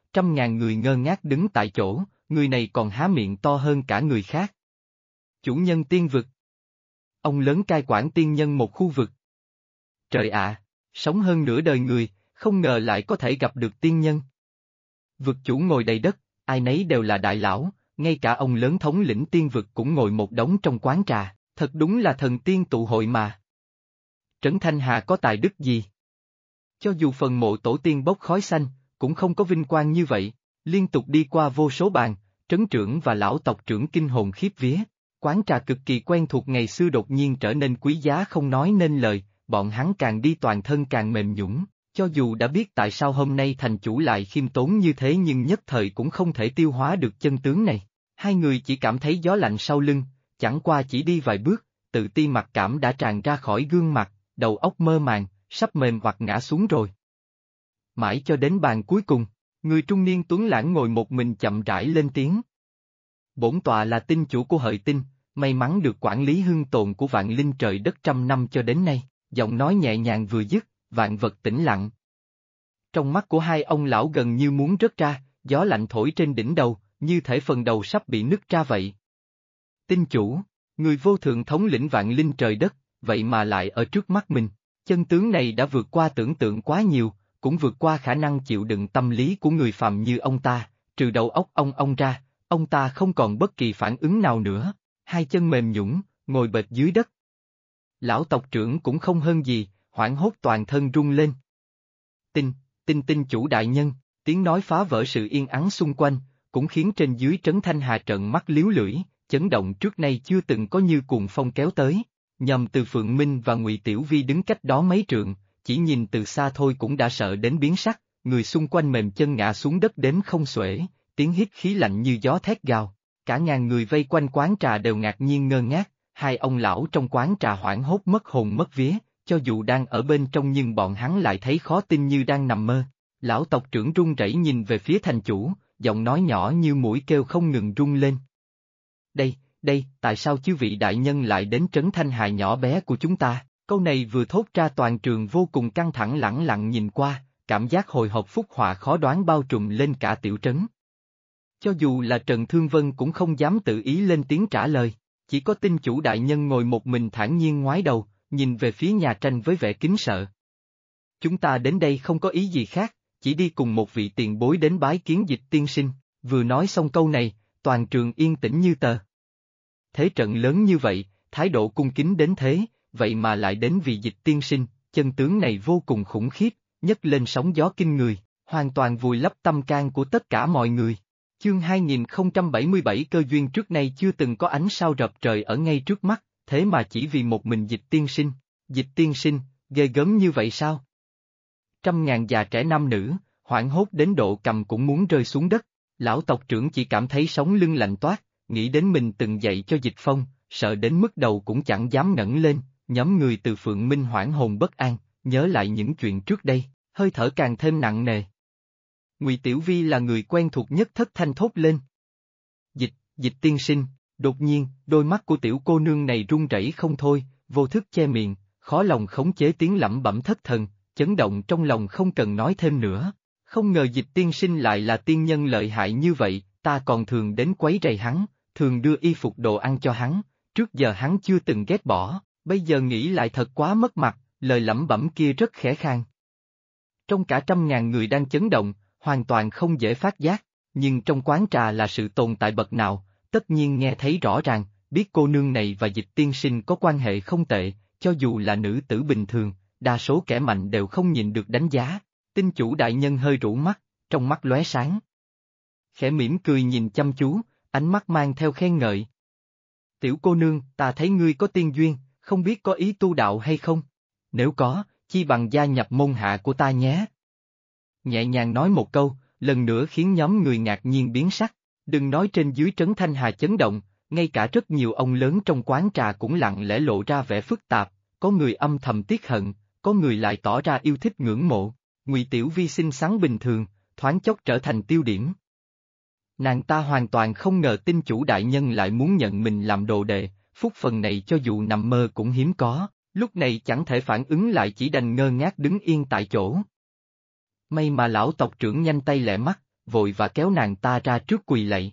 100.000 người ngơ ngác đứng tại chỗ, người này còn há miệng to hơn cả người khác. Chủ nhân tiên vực. Ông lớn cai quản tiên nhân một khu vực. Trời ạ, sống hơn nửa đời người, không ngờ lại có thể gặp được tiên nhân. Vực chủ ngồi đầy đất, ai nấy đều là đại lão, ngay cả ông lớn thống lĩnh tiên vực cũng ngồi một đống trong quán trà, thật đúng là thần tiên tụ hội mà. Trấn Thanh Hà có tài đức gì? Cho dù phần mộ tổ tiên bốc khói xanh, cũng không có vinh quang như vậy, liên tục đi qua vô số bàn, trấn trưởng và lão tộc trưởng kinh hồn khiếp vía. Quán trà cực kỳ quen thuộc ngày xưa đột nhiên trở nên quý giá không nói nên lời, bọn hắn càng đi toàn thân càng mềm nhũn. Cho dù đã biết tại sao hôm nay thành chủ lại khiêm tốn như thế nhưng nhất thời cũng không thể tiêu hóa được chân tướng này. Hai người chỉ cảm thấy gió lạnh sau lưng, chẳng qua chỉ đi vài bước, tự ti mặc cảm đã tràn ra khỏi gương mặt, đầu óc mơ màng, sắp mềm hoặc ngã xuống rồi. Mãi cho đến bàn cuối cùng, người trung niên tuấn lãng ngồi một mình chậm rãi lên tiếng. Bổn tọa là tinh chủ của Hợi Tinh, may mắn được quản lý hương tồn của vạn linh trời đất trăm năm cho đến nay, giọng nói nhẹ nhàng vừa dứt, vạn vật tĩnh lặng. Trong mắt của hai ông lão gần như muốn rớt ra, gió lạnh thổi trên đỉnh đầu, như thể phần đầu sắp bị nứt ra vậy. Tinh chủ, người vô thượng thống lĩnh vạn linh trời đất, vậy mà lại ở trước mắt mình, chân tướng này đã vượt qua tưởng tượng quá nhiều, cũng vượt qua khả năng chịu đựng tâm lý của người phàm như ông ta, trừ đầu óc ông ra, ông ta không còn bất kỳ phản ứng nào nữa, hai chân mềm nhũn, ngồi bệt dưới đất. Lão tộc trưởng cũng không hơn gì, hoảng hốt toàn thân rung lên. Tinh chủ đại nhân, tiếng nói phá vỡ sự yên ắng xung quanh, cũng khiến trên dưới Trấn Thanh Hà trợn mắt líu lưỡi, chấn động trước nay chưa từng có như cuồng phong kéo tới. Nhầm từ Phượng Minh và Ngụy Tiểu Vi đứng cách đó mấy trượng, chỉ nhìn từ xa thôi cũng đã sợ đến biến sắc, người xung quanh mềm chân ngã xuống đất đến không xuể, tiếng hít khí lạnh như gió thét gào. Cả ngàn người vây quanh quán trà đều ngạc nhiên ngơ ngác, hai ông lão trong quán trà hoảng hốt mất hồn mất vía, cho dù đang ở bên trong nhưng bọn hắn lại thấy khó tin như đang nằm mơ. Lão tộc trưởng run rẩy nhìn về phía thành chủ, giọng nói nhỏ như mũi kêu không ngừng rung lên. Đây, tại sao chư vị đại nhân lại đến Trấn Thanh Hà nhỏ bé của chúng ta? Câu này vừa thốt ra toàn trường vô cùng căng thẳng lẳng lặng nhìn qua, cảm giác hồi hộp phúc họa khó đoán bao trùm lên cả tiểu trấn. Cho dù là Trần Thương Vân cũng không dám tự ý lên tiếng trả lời, chỉ có tinh chủ đại nhân ngồi một mình thản nhiên ngoái đầu, nhìn về phía nhà tranh với vẻ kính sợ. Chúng ta đến đây không có ý gì khác, chỉ đi cùng một vị tiền bối đến bái kiến Dịch tiên sinh, vừa nói xong câu này, toàn trường yên tĩnh như tờ. Thế trận lớn như vậy, thái độ cung kính đến thế, vậy mà lại đến vì Dịch tiên sinh, chân tướng này vô cùng khủng khiếp, nhấc lên sóng gió kinh người, hoàn toàn vùi lấp tâm can của tất cả mọi người. Chương 2077 cơ duyên trước nay chưa từng có ánh sao rập trời ở ngay trước mắt, thế mà chỉ vì một mình Dịch tiên sinh, ghê gớm như vậy sao? Trăm ngàn già trẻ nam nữ, hoảng hốt đến độ cầm cũng muốn rơi xuống đất, lão tộc trưởng chỉ cảm thấy sống lưng lạnh toát, nghĩ đến mình từng dạy cho Dịch Phong, sợ đến mức đầu cũng chẳng dám ngẩng lên, nhóm người từ Phượng Minh hoảng hồn bất an, nhớ lại những chuyện trước đây, hơi thở càng thêm nặng nề. Ngụy Tiểu Vi là người quen thuộc nhất thất thanh thốt lên. Dịch tiên sinh, đột nhiên, đôi mắt của tiểu cô nương này run rẩy không thôi, vô thức che miệng, khó lòng khống chế tiếng lẩm bẩm thất thần, chấn động trong lòng không cần nói thêm nữa. Không ngờ Dịch tiên sinh lại là tiên nhân lợi hại như vậy, ta còn thường đến quấy rầy hắn, thường đưa y phục đồ ăn cho hắn, trước giờ hắn chưa từng ghét bỏ, bây giờ nghĩ lại thật quá mất mặt, lời lẩm bẩm kia rất khẽ khàng. Trong cả trăm ngàn người đang chấn động, hoàn toàn không dễ phát giác, nhưng trong quán trà là sự tồn tại bậc nào, tất nhiên nghe thấy rõ ràng, biết cô nương này và Dịch tiên sinh có quan hệ không tệ, cho dù là nữ tử bình thường, đa số kẻ mạnh đều không nhìn được đánh giá. Tinh chủ đại nhân hơi rũ mắt, trong mắt lóe sáng. Khẽ mỉm cười nhìn chăm chú, ánh mắt mang theo khen ngợi. Tiểu cô nương, ta thấy ngươi có tiên duyên, không biết có ý tu đạo hay không? Nếu có, chi bằng gia nhập môn hạ của ta nhé. Nhẹ nhàng nói một câu, lần nữa khiến nhóm người ngạc nhiên biến sắc, đừng nói trên dưới Trấn Thanh Hà chấn động, ngay cả rất nhiều ông lớn trong quán trà cũng lặng lẽ lộ ra vẻ phức tạp, có người âm thầm tiếc hận, có người lại tỏ ra yêu thích ngưỡng mộ. Ngụy Tiểu Vi xinh xắn bình thường, thoáng chốc trở thành tiêu điểm. Nàng ta hoàn toàn không ngờ tinh chủ đại nhân lại muốn nhận mình làm đồ đệ, phúc phần này cho dù nằm mơ cũng hiếm có, lúc này chẳng thể phản ứng lại chỉ đành ngơ ngác đứng yên tại chỗ. May mà lão tộc trưởng nhanh tay lẹ mắt, vội và kéo nàng ta ra trước quỳ lạy.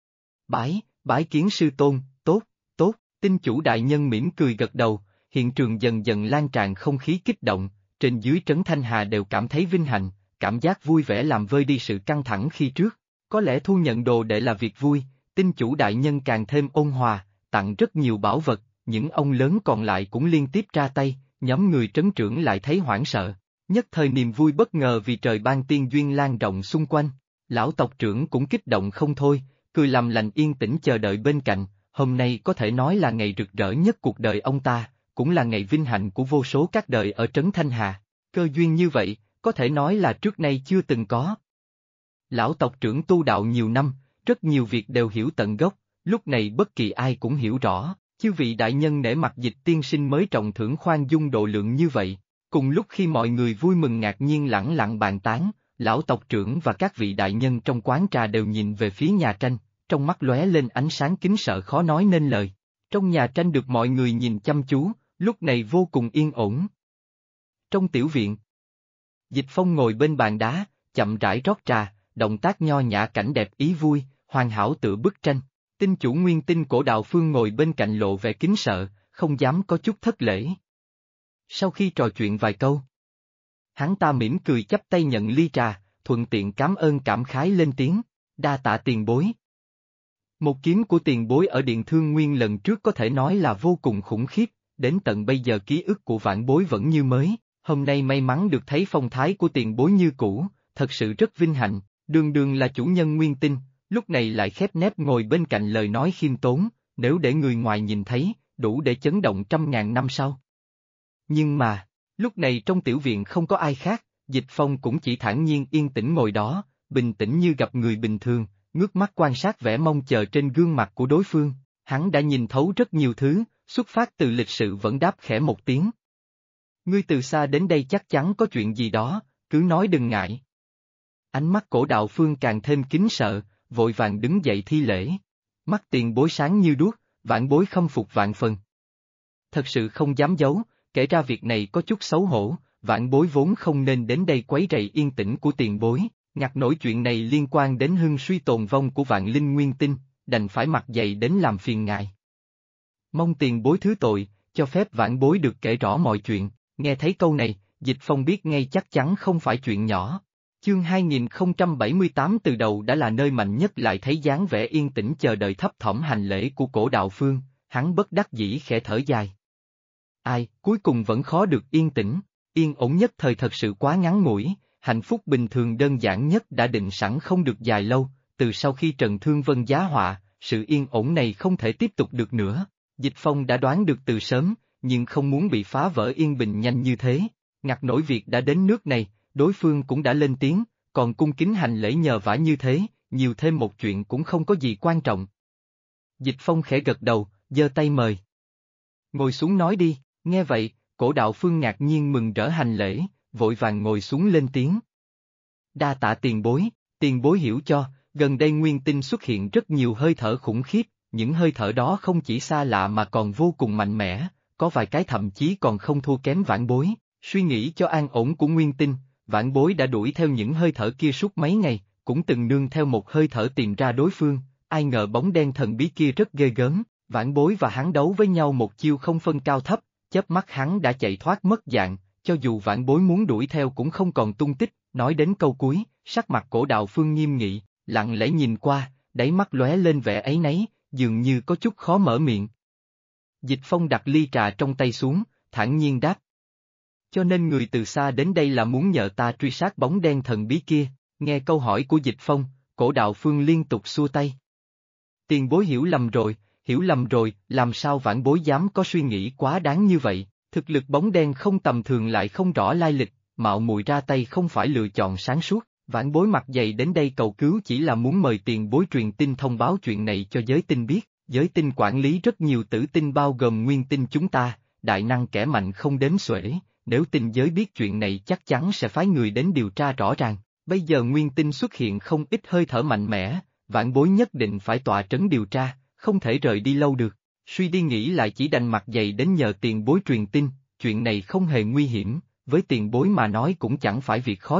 Bái kiến sư tôn, tốt, tốt, tinh chủ đại nhân mỉm cười gật đầu, hiện trường dần dần lan tràn không khí kích động, trên dưới Trấn Thanh Hà đều cảm thấy vinh hạnh, cảm giác vui vẻ làm vơi đi sự căng thẳng khi trước. Có lẽ thu nhận đồ đệ là việc vui, tinh chủ đại nhân càng thêm ôn hòa, tặng rất nhiều bảo vật, những ông lớn còn lại cũng liên tiếp ra tay, nhóm người trấn trưởng lại thấy hoảng sợ. Nhất thời niềm vui bất ngờ vì trời ban tiên duyên lan rộng xung quanh, lão tộc trưởng cũng kích động không thôi, cười làm lành yên tĩnh chờ đợi bên cạnh, hôm nay có thể nói là ngày rực rỡ nhất cuộc đời ông ta, cũng là ngày vinh hạnh của vô số các đời ở Trấn Thanh Hà, cơ duyên như vậy, có thể nói là trước nay chưa từng có. Lão tộc trưởng tu đạo nhiều năm, rất nhiều việc đều hiểu tận gốc, lúc này bất kỳ ai cũng hiểu rõ, chư vị đại nhân nể mặt Dịch tiên sinh mới trọng thưởng khoan dung độ lượng như vậy. Cùng lúc khi mọi người vui mừng ngạc nhiên lẳng lặng bàn tán, lão tộc trưởng và các vị đại nhân trong quán trà đều nhìn về phía nhà tranh, trong mắt lóe lên ánh sáng kính sợ khó nói nên lời. Trong nhà tranh được mọi người nhìn chăm chú, lúc này vô cùng yên ổn. Trong tiểu viện, Dịch Phong ngồi bên bàn đá, chậm rãi rót trà, động tác nho nhã cảnh đẹp ý vui, hoàn hảo tựa bức tranh. Tinh chủ Nguyên Tinh Cổ Đạo Phương ngồi bên cạnh lộ vẻ kính sợ, không dám có chút thất lễ. Sau khi trò chuyện vài câu, hắn ta mỉm cười chắp tay nhận ly trà, thuận tiện cảm ơn cảm khái lên tiếng, đa tạ tiền bối. Một kiếm của tiền bối ở Điện Thương Nguyên lần trước có thể nói là vô cùng khủng khiếp, đến tận bây giờ ký ức của vãn bối vẫn như mới, hôm nay may mắn được thấy phong thái của tiền bối như cũ, thật sự rất vinh hạnh, đường đường là chủ nhân Nguyên Tinh, lúc này lại khép nép ngồi bên cạnh lời nói khiêm tốn, nếu để người ngoài nhìn thấy, đủ để chấn động 100.000 năm sau. Nhưng mà, lúc này trong tiểu viện không có ai khác, Dịch Phong cũng chỉ thản nhiên yên tĩnh ngồi đó, bình tĩnh như gặp người bình thường, ngước mắt quan sát vẻ mong chờ trên gương mặt của đối phương, hắn đã nhìn thấu rất nhiều thứ, xuất phát từ lịch sự vẫn đáp khẽ một tiếng. Ngươi từ xa đến đây chắc chắn có chuyện gì đó, cứ nói đừng ngại. Ánh mắt Cổ Đạo Phương càng thêm kính sợ, vội vàng đứng dậy thi lễ. Mắt tiền bối sáng như đuốc, vãn bối khâm phục vạn phần. Thật sự không dám giấu, kể ra việc này có chút xấu hổ, vãn bối vốn không nên đến đây quấy rầy yên tĩnh của tiền bối, ngặt nổi chuyện này liên quan đến hưng suy tồn vong của vạn linh nguyên tinh, đành phải mặc dày đến làm phiền ngài. Mong tiền bối thứ tội, cho phép vãn bối được kể rõ mọi chuyện, nghe thấy câu này, Dịch Phong biết ngay chắc chắn không phải chuyện nhỏ. Chương 2078 từ đầu đã là nơi mạnh nhất lại thấy dáng vẻ yên tĩnh chờ đợi thấp thỏm hành lễ của Cổ Đạo Phương, hắn bất đắc dĩ khẽ thở dài. Ai, cuối cùng vẫn khó được yên tĩnh, yên ổn nhất thời thật sự quá ngắn ngủi, hạnh phúc bình thường đơn giản nhất đã định sẵn không được dài lâu, từ sau khi Trần Thương Vân giá họa, sự yên ổn này không thể tiếp tục được nữa. Dịch Phong đã đoán được từ sớm, nhưng không muốn bị phá vỡ yên bình nhanh như thế, ngặt nổi việc đã đến nước này, đối phương cũng đã lên tiếng, còn cung kính hành lễ nhờ vả như thế, nhiều thêm một chuyện cũng không có gì quan trọng. Dịch Phong khẽ gật đầu, giơ tay mời. Ngồi xuống nói đi, nghe vậy, Cổ Đạo Phương ngạc nhiên mừng rỡ hành lễ, vội vàng ngồi xuống lên tiếng. Đa tạ tiền bối hiểu cho, gần đây Nguyên Tinh xuất hiện rất nhiều hơi thở khủng khiếp, những hơi thở đó không chỉ xa lạ mà còn vô cùng mạnh mẽ, có vài cái thậm chí còn không thua kém vãn bối, suy nghĩ cho an ổn của Nguyên Tinh, vãn bối đã đuổi theo những hơi thở kia suốt mấy ngày, cũng từng nương theo một hơi thở tìm ra đối phương, ai ngờ bóng đen thần bí kia rất ghê gớm, vãn bối và hắn đấu với nhau một chiêu không phân cao thấp, chớp mắt hắn đã chạy thoát mất dạng, cho dù vãn bối muốn đuổi theo cũng không còn tung tích, nói đến câu cuối, sắc mặt Cổ Đạo Phương nghiêm nghị, lặng lẽ nhìn qua, đáy mắt lóe lên vẻ áy náy, dường như có chút khó mở miệng. Dịch Phong đặt ly trà trong tay xuống, thản nhiên đáp. Cho nên người từ xa đến đây là muốn nhờ ta truy sát bóng đen thần bí kia, nghe câu hỏi của Dịch Phong, Cổ Đạo Phương liên tục xua tay. Tiền bối hiểu lầm rồi, làm sao vãn bối dám có suy nghĩ quá đáng như vậy, thực lực bóng đen không tầm thường lại không rõ lai lịch, mạo muội ra tay không phải lựa chọn sáng suốt, vãn bối mặt dày đến đây cầu cứu chỉ là muốn mời tiền bối truyền tin thông báo chuyện này cho giới tinh biết, giới tinh quản lý rất nhiều tử tinh bao gồm Nguyên Tinh chúng ta, đại năng kẻ mạnh không đếm xuể, nếu tinh giới biết chuyện này chắc chắn sẽ phái người đến điều tra rõ ràng, bây giờ Nguyên Tinh xuất hiện không ít hơi thở mạnh mẽ, vãn bối nhất định phải tọa trấn điều tra, không thể rời đi lâu được, suy đi nghĩ lại chỉ đành mặt dày đến nhờ tiền bối truyền tin, chuyện này không hề nguy hiểm, với tiền bối mà nói cũng chẳng phải việc khó gì,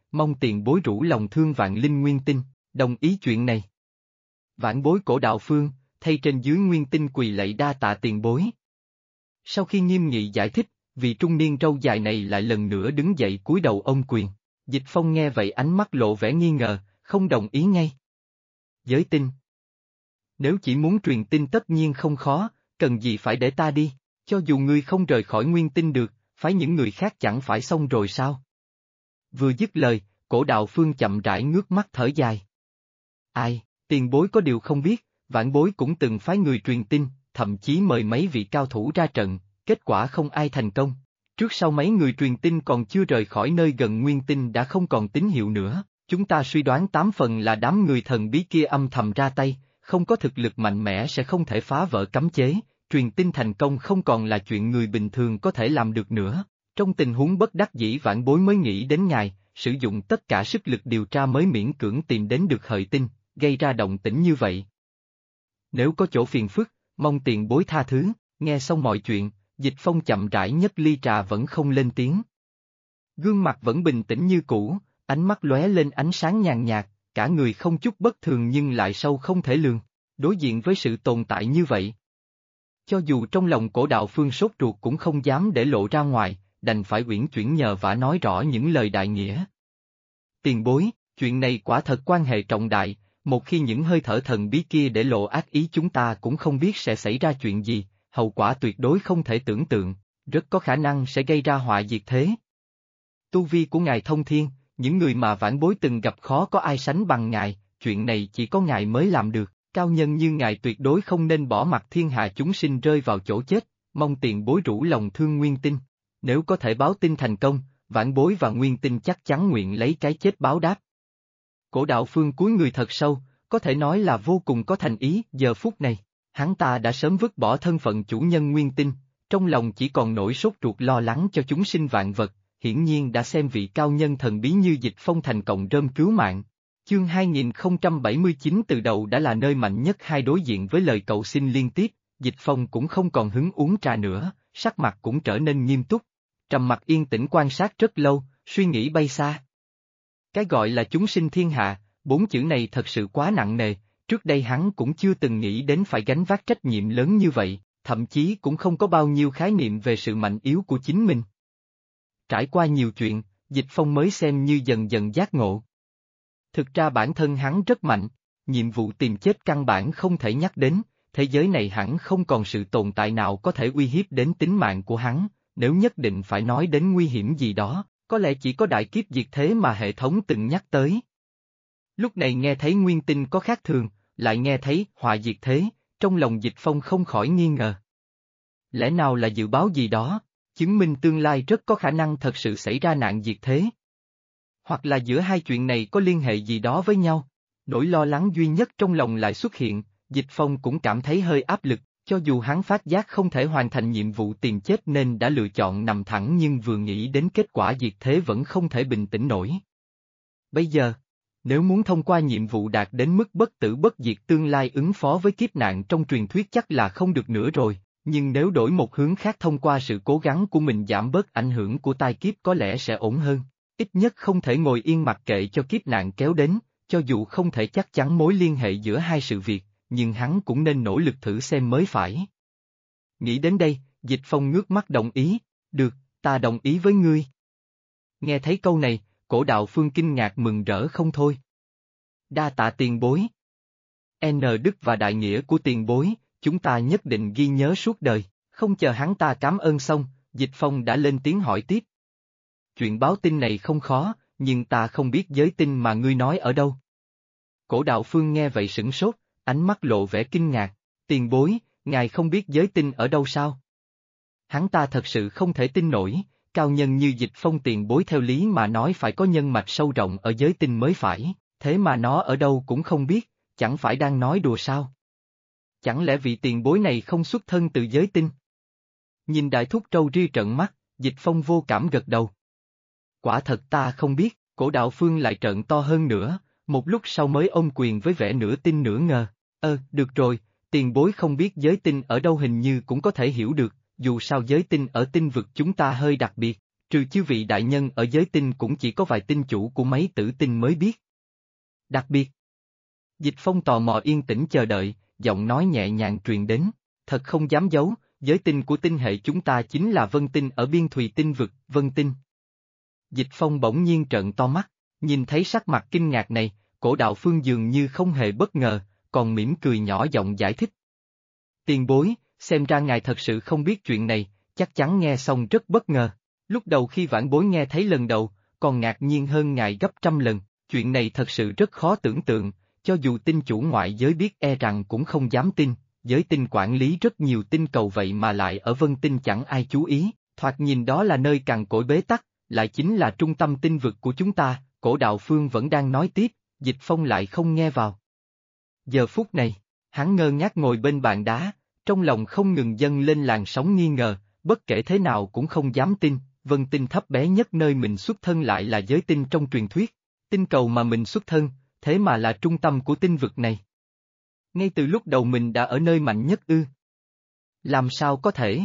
mong tiền bối rủ lòng thương vạn linh nguyên tinh, đồng ý chuyện này. Vãn bối Cổ Đạo Phương, thay trên dưới nguyên tinh quỳ lạy đa tạ tiền bối. Sau khi nghiêm nghị giải thích, vị trung niên râu dài này lại lần nữa đứng dậy cúi đầu ôm quyền. Dịch Phong nghe vậy ánh mắt lộ vẻ nghi ngờ, không đồng ý ngay. Giới tinh. Nếu chỉ muốn truyền tin tất nhiên không khó, cần gì phải để ta đi, cho dù ngươi không rời khỏi nguyên tinh được, phái những người khác chẳng phải xong rồi sao? Vừa dứt lời, Cổ Đạo Phương chậm rãi ngước mắt thở dài. Ai, tiền bối có điều không biết, vãn bối cũng từng phái người truyền tin, thậm chí mời mấy vị cao thủ ra trận, kết quả không ai thành công. Trước sau mấy người truyền tin còn chưa rời khỏi nơi gần nguyên tinh đã không còn tín hiệu nữa, chúng ta suy đoán 8 phần là đám người thần bí kia âm thầm ra tay, không có thực lực mạnh mẽ sẽ không thể phá vỡ cấm chế, truyền tin thành công không còn là chuyện người bình thường có thể làm được nữa. Trong tình huống bất đắc dĩ vãn bối mới nghĩ đến ngài, sử dụng tất cả sức lực điều tra mới miễn cưỡng tìm đến được hợi tinh, gây ra động tĩnh như vậy. Nếu có chỗ phiền phức, mong tiền bối tha thứ, nghe xong mọi chuyện, Dịch Phong chậm rãi nhấp ly trà vẫn không lên tiếng. Gương mặt vẫn bình tĩnh như cũ, ánh mắt lóe lên ánh sáng nhàn nhạt, cả người không chút bất thường nhưng lại sâu không thể lường. Đối diện với sự tồn tại như vậy, cho dù trong lòng Cổ Đạo Phương sốt ruột cũng không dám để lộ ra ngoài, đành phải uyển chuyển nhờ vả nói rõ những lời đại nghĩa. Tiền bối, chuyện này quả thật quan hệ trọng đại, một khi những hơi thở thần bí kia để lộ ác ý chúng ta cũng không biết sẽ xảy ra chuyện gì, hậu quả tuyệt đối không thể tưởng tượng, rất có khả năng sẽ gây ra họa diệt thế. Tu vi của ngài thông thiên, những người mà vãn bối từng gặp khó có ai sánh bằng ngài, chuyện này chỉ có ngài mới làm được, cao nhân như ngài tuyệt đối không nên bỏ mặc thiên hạ chúng sinh rơi vào chỗ chết, mong tiền bối rủ lòng thương nguyên tinh. Nếu có thể báo tin thành công, vãn bối và nguyên tinh chắc chắn nguyện lấy cái chết báo đáp. Cổ Đạo Phương cúi người thật sâu, có thể nói là vô cùng có thành ý. Giờ phút này, hắn ta đã sớm vứt bỏ thân phận chủ nhân nguyên tinh, trong lòng chỉ còn nỗi sốt ruột lo lắng cho chúng sinh vạn vật, hiển nhiên đã xem vị cao nhân thần bí như Dịch Phong thành cọng rơm cứu mạng. Chương 2079 từ đầu đã là nơi mạnh nhất hai đối diện với lời cầu xin liên tiếp, Dịch Phong cũng không còn hứng uống trà nữa, sắc mặt cũng trở nên nghiêm túc. Trầm mặc yên tĩnh quan sát rất lâu, suy nghĩ bay xa. Cái gọi là chúng sinh thiên hạ, 4 chữ này thật sự quá nặng nề, trước đây hắn cũng chưa từng nghĩ đến phải gánh vác trách nhiệm lớn như vậy, thậm chí cũng không có bao nhiêu khái niệm về sự mạnh yếu của chính mình. Trải qua nhiều chuyện, Dịch Phong mới xem như dần dần giác ngộ. Thực ra bản thân hắn rất mạnh, nhiệm vụ tìm chết căn bản không thể nhắc đến, thế giới này hẳn không còn sự tồn tại nào có thể uy hiếp đến tính mạng của hắn, nếu nhất định phải nói đến nguy hiểm gì đó, có lẽ chỉ có đại kiếp diệt thế mà hệ thống từng nhắc tới. Lúc này nghe thấy nguyên tinh có khác thường, lại nghe thấy họa diệt thế, trong lòng Dịch Phong không khỏi nghi ngờ. Lẽ nào là dự báo gì đó, chứng minh tương lai rất có khả năng thật sự xảy ra nạn diệt thế? Hoặc là giữa hai chuyện này có liên hệ gì đó với nhau? Nỗi lo lắng duy nhất trong lòng lại xuất hiện, Dịch Phong cũng cảm thấy hơi áp lực, cho dù hắn phát giác không thể hoàn thành nhiệm vụ tìm chết nên đã lựa chọn nằm thẳng nhưng vừa nghĩ đến kết quả diệt thế vẫn không thể bình tĩnh nổi. Bây giờ, nếu muốn thông qua nhiệm vụ đạt đến mức bất tử bất diệt tương lai ứng phó với kiếp nạn trong truyền thuyết chắc là không được nữa rồi, nhưng nếu đổi một hướng khác thông qua sự cố gắng của mình giảm bớt ảnh hưởng của tai kiếp có lẽ sẽ ổn hơn, ít nhất không thể ngồi yên mặc kệ cho kiếp nạn kéo đến, cho dù không thể chắc chắn mối liên hệ giữa hai sự việc, nhưng hắn cũng nên nỗ lực thử xem mới phải. Nghĩ đến đây, Dịch Phong ngước mắt đồng ý, được, ta đồng ý với ngươi. Nghe thấy câu này, Cổ Đạo Phương kinh ngạc mừng rỡ không thôi. Đa tạ tiền bối. N đức và đại nghĩa của tiền bối, chúng ta nhất định ghi nhớ suốt đời, không chờ hắn ta cảm ơn xong, Dịch Phong đã lên tiếng hỏi tiếp. Chuyện báo tin này không khó, nhưng ta không biết giới tin mà ngươi nói ở đâu. Cổ Đạo Phương nghe vậy sửng sốt, ánh mắt lộ vẻ kinh ngạc, tiền bối, ngài không biết giới tin ở đâu sao? Hắn ta thật sự không thể tin nổi, cao nhân như Dịch Phong tiền bối theo lý mà nói phải có nhân mạch sâu rộng ở giới tin mới phải, thế mà nó ở đâu cũng không biết, chẳng phải đang nói đùa sao? Chẳng lẽ vị tiền bối này không xuất thân từ giới tin? Nhìn đại thúc trâu ria trợn mắt, Dịch Phong vô cảm gật đầu. Quả thật ta không biết, Cổ Đạo Phương lại trợn to hơn nữa, một lúc sau mới ôm quyền với vẻ nửa tin nửa ngờ. Được rồi, tiền bối không biết giới tinh ở đâu hình như cũng có thể hiểu được, dù sao giới tinh ở tinh vực chúng ta hơi đặc biệt, trừ chư vị đại nhân ở giới tinh cũng chỉ có vài tinh chủ của mấy tử tinh mới biết. Đặc biệt, Dịch Phong tò mò yên tĩnh chờ đợi, giọng nói nhẹ nhàng truyền đến, thật không dám giấu, giới tinh của tinh hệ chúng ta chính là Vân Tinh ở biên thùy tinh vực, Vân Tinh. Dịch Phong bỗng nhiên trợn to mắt, nhìn thấy sắc mặt kinh ngạc này, Cổ Đạo Phương dường như không hề bất ngờ, còn mỉm cười nhỏ giọng giải thích. Tiền bối, xem ra ngài thật sự không biết chuyện này, chắc chắn nghe xong rất bất ngờ. Lúc đầu khi vãn bối nghe thấy lần đầu, còn ngạc nhiên hơn ngài gấp trăm lần, chuyện này thật sự rất khó tưởng tượng, cho dù tinh chủ ngoại giới biết e rằng cũng không dám tin, giới tinh quản lý rất nhiều tinh cầu vậy mà lại ở Vân Tinh chẳng ai chú ý, thoạt nhìn đó là nơi cằn cỗi bế tắc, lại chính là trung tâm tinh vực của chúng ta, Cổ Đạo Phương vẫn đang nói tiếp, Dịch Phong lại không nghe vào. Giờ phút này, hắn ngơ ngác ngồi bên bàn đá, trong lòng không ngừng dâng lên làn sóng nghi ngờ, bất kể thế nào cũng không dám tin, Vân Tinh thấp bé nhất nơi mình xuất thân lại là giới tinh trong truyền thuyết, tinh cầu mà mình xuất thân, thế mà là trung tâm của tinh vực này. Ngay từ lúc đầu mình đã ở nơi mạnh nhất ư? Làm sao có thể?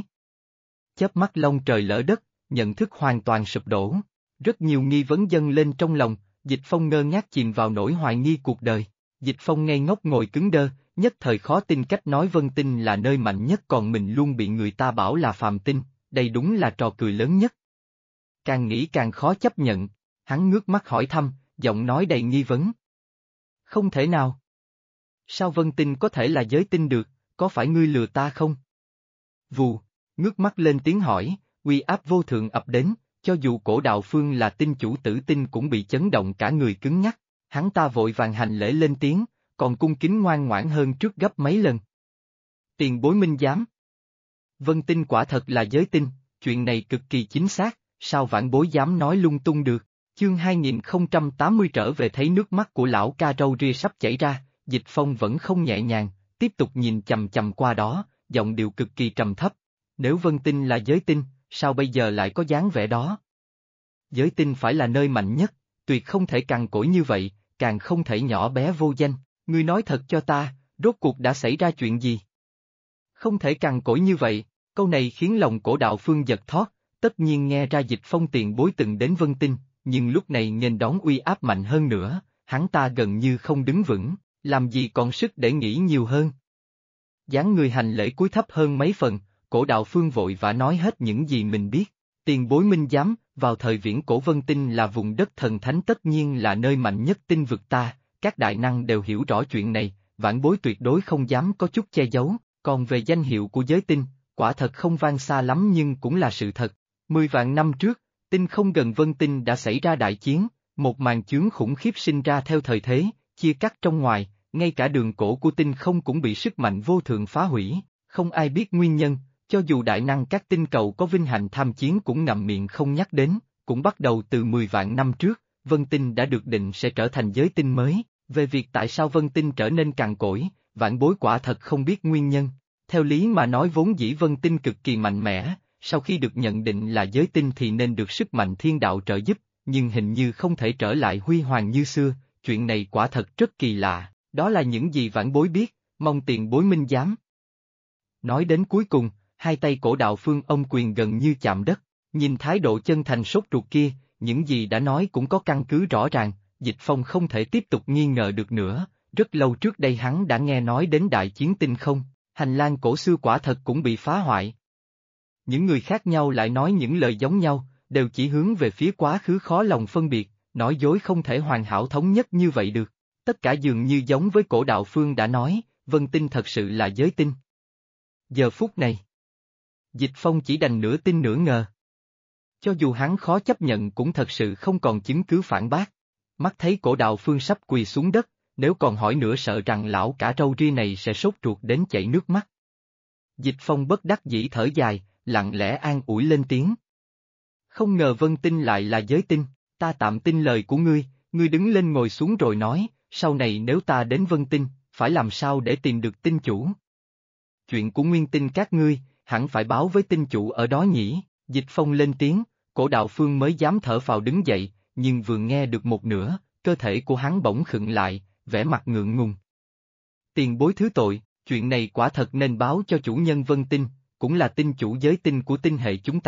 Chớp mắt long trời lỡ đất, nhận thức hoàn toàn sụp đổ. Rất nhiều nghi vấn dâng lên trong lòng, Dịch Phong ngơ ngác chìm vào nỗi hoài nghi cuộc đời. Dịch Phong ngây ngốc ngồi cứng đơ, nhất thời khó tin cách nói Vân Tinh là nơi mạnh nhất còn mình luôn bị người ta bảo là phàm tinh, đây đúng là trò cười lớn nhất. Càng nghĩ càng khó chấp nhận, hắn ngước mắt hỏi thăm, giọng nói đầy nghi vấn. Không thể nào. Sao Vân Tinh có thể là giới tinh được, có phải ngươi lừa ta không? Vù, ngước mắt lên tiếng hỏi, uy áp vô thượng ập đến, cho dù Cổ Đạo Phương là tinh chủ tử tinh cũng bị chấn động cả người cứng nhắc, hắn ta vội vàng hành lễ lên tiếng, còn cung kính ngoan ngoãn hơn trước gấp mấy lần. Tiền bối minh giám. Vân Tinh quả thật là giới tinh, chuyện này cực kỳ chính xác, sao vãn bối dám nói lung tung được? Chương 2080 trở về thấy nước mắt của lão ca râu ria sắp chảy ra, Dịch Phong vẫn không nhẹ nhàng, tiếp tục nhìn chầm chầm qua đó, giọng điệu cực kỳ trầm thấp. Nếu Vân Tinh là giới tinh, sao bây giờ lại có dáng vẻ đó? Giới tinh phải là nơi mạnh nhất, tuyệt không thể cằn cỗi như vậy, càng không thể nhỏ bé vô danh, ngươi nói thật cho ta, rốt cuộc đã xảy ra chuyện gì? Không thể cằn cỗi như vậy, câu này khiến lòng Cổ Đạo Phương giật thót, tất nhiên nghe ra Dịch Phong tiền bối từng đến Vân Tinh, nhưng lúc này nghênh đón uy áp mạnh hơn nữa, hắn ta gần như không đứng vững, làm gì còn sức để nghĩ nhiều hơn. Dáng người hành lễ cúi thấp hơn mấy phần, Cổ Đạo Phương vội vã nói hết những gì mình biết. Tiền bối minh giám, vào thời viễn cổ Vân Tinh là vùng đất thần thánh tất nhiên là nơi mạnh nhất tinh vực ta, các đại năng đều hiểu rõ chuyện này, vãn bối tuyệt đối không dám có chút che giấu, còn về danh hiệu của giới tinh, quả thật không vang xa lắm nhưng cũng là sự thật. 10 vạn năm trước, tinh không gần Vân Tinh đã xảy ra đại chiến, một màn chướng khủng khiếp sinh ra theo thời thế, chia cắt trong ngoài, ngay cả đường cổ của tinh không cũng bị sức mạnh vô thượng phá hủy, không ai biết nguyên nhân. Cho dù đại năng các tinh cầu có vinh hạnh tham chiến cũng ngậm miệng không nhắc đến, cũng bắt đầu từ 10 vạn năm trước, Vân Tinh đã được định sẽ trở thành giới tinh mới, về việc tại sao Vân Tinh trở nên cằn cỗi, vãn bối quả thật không biết nguyên nhân. Theo lý mà nói vốn dĩ Vân Tinh cực kỳ mạnh mẽ, sau khi được nhận định là giới tinh thì nên được sức mạnh thiên đạo trợ giúp, nhưng hình như không thể trở lại huy hoàng như xưa, chuyện này quả thật rất kỳ lạ, đó là những gì vãn bối biết, mong tiền bối minh giám. Nói đến cuối cùng, hai tay Cổ Đạo Phương ông quyền gần như chạm đất, nhìn thái độ chân thành sốt ruột kia, những gì đã nói cũng có căn cứ rõ ràng, Dịch Phong không thể tiếp tục nghi ngờ được nữa, rất lâu trước đây hắn đã nghe nói đến đại chiến tinh không, hành lang cổ xưa quả thật cũng bị phá hoại. Những người khác nhau lại nói những lời giống nhau, đều chỉ hướng về phía quá khứ khó lòng phân biệt, nói dối không thể hoàn hảo thống nhất như vậy được, tất cả dường như giống với Cổ Đạo Phương đã nói, Vân Tinh thật sự là giới tinh. Giờ phút này, Dịch Phong chỉ đành nửa tin nửa ngờ. Cho dù hắn khó chấp nhận cũng thật sự không còn chứng cứ phản bác. Mắt thấy Cổ Đạo Phương sắp quỳ xuống đất, nếu còn hỏi nữa sợ rằng lão cả râu ria này sẽ sốt ruột đến chảy nước mắt. Dịch Phong bất đắc dĩ thở dài, lặng lẽ an ủi lên tiếng. Không ngờ Vân Tinh lại là giới tinh, ta tạm tin lời của ngươi, ngươi đứng lên ngồi xuống rồi nói, sau này nếu ta đến Vân Tinh, phải làm sao để tìm được tinh chủ. Chuyện của nguyên tinh các ngươi, hẳn phải báo với tinh chủ ở đó nhỉ, Dịch Phong lên tiếng, Cổ Đạo Phương mới dám thở phào đứng dậy, nhưng vừa nghe được một nửa, cơ thể của hắn bỗng khựng lại, vẻ mặt ngượng ngùng. Tiền bối thứ tội, chuyện này quả thật nên báo cho chủ nhân Vân Tinh, cũng là tinh chủ giới tinh của tinh hệ chúng ta,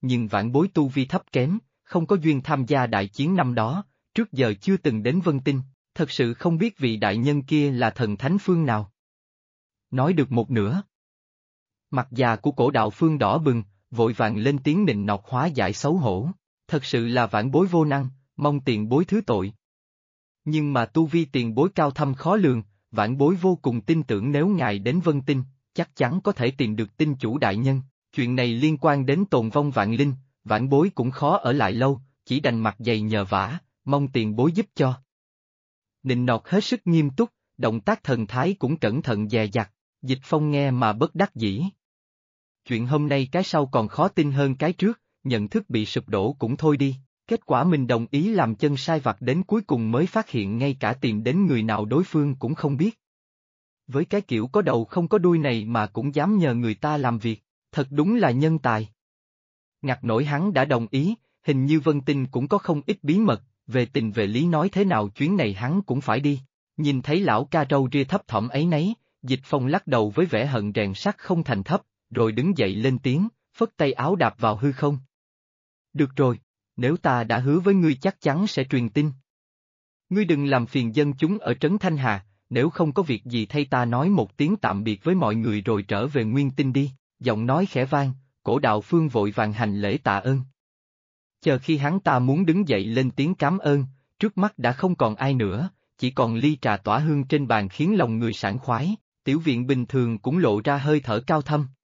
nhưng vãn bối tu vi thấp kém, không có duyên tham gia đại chiến năm đó, trước giờ chưa từng đến Vân Tinh, thật sự không biết vị đại nhân kia là thần thánh phương nào. Nói được một nửa. Mặt già của cổ đạo phương đỏ bừng, vội vàng lên tiếng nịnh nọt hóa giải xấu hổ, thật sự là vãn bối vô năng, mong tiền bối thứ tội. Nhưng mà tu vi tiền bối cao thâm khó lường, vãn bối vô cùng tin tưởng nếu ngài đến Vân Tinh, chắc chắn có thể tìm được tinh chủ đại nhân, chuyện này liên quan đến tồn vong vạn linh, vãn bối cũng khó ở lại lâu, chỉ đành mặt dày nhờ vả, mong tiền bối giúp cho. Nịnh nọt hết sức nghiêm túc, động tác thần thái cũng cẩn thận dè dặt, Dịch Phong nghe mà bất đắc dĩ. Chuyện hôm nay cái sau còn khó tin hơn cái trước, nhận thức bị sụp đổ cũng thôi đi, kết quả mình đồng ý làm chân sai vặt đến cuối cùng mới phát hiện ngay cả tìm đến người nào đối phương cũng không biết. Với cái kiểu có đầu không có đuôi này mà cũng dám nhờ người ta làm việc, thật đúng là nhân tài. Ngặt nổi hắn đã đồng ý, hình như Vân Tinh cũng có không ít bí mật, về tình về lý nói thế nào chuyến này hắn cũng phải đi. Nhìn thấy lão ca râu ria thấp thỏm ấy nấy, Dịch Phong lắc đầu với vẻ hận rèn sắt không thành thép, rồi đứng dậy lên tiếng, phất tay áo đạp vào hư không. Được rồi, nếu ta đã hứa với ngươi chắc chắn sẽ truyền tin. Ngươi đừng làm phiền dân chúng ở Trấn Thanh Hà, nếu không có việc gì thay ta nói một tiếng tạm biệt với mọi người rồi trở về Nguyên Tinh đi, giọng nói khẽ vang, cổ đạo phương vội vàng hành lễ tạ ơn. Chờ khi hắn ta muốn đứng dậy lên tiếng cảm ơn, trước mắt đã không còn ai nữa, chỉ còn ly trà tỏa hương trên bàn khiến lòng người sảng khoái, tiểu viện bình thường cũng lộ ra hơi thở cao thâm.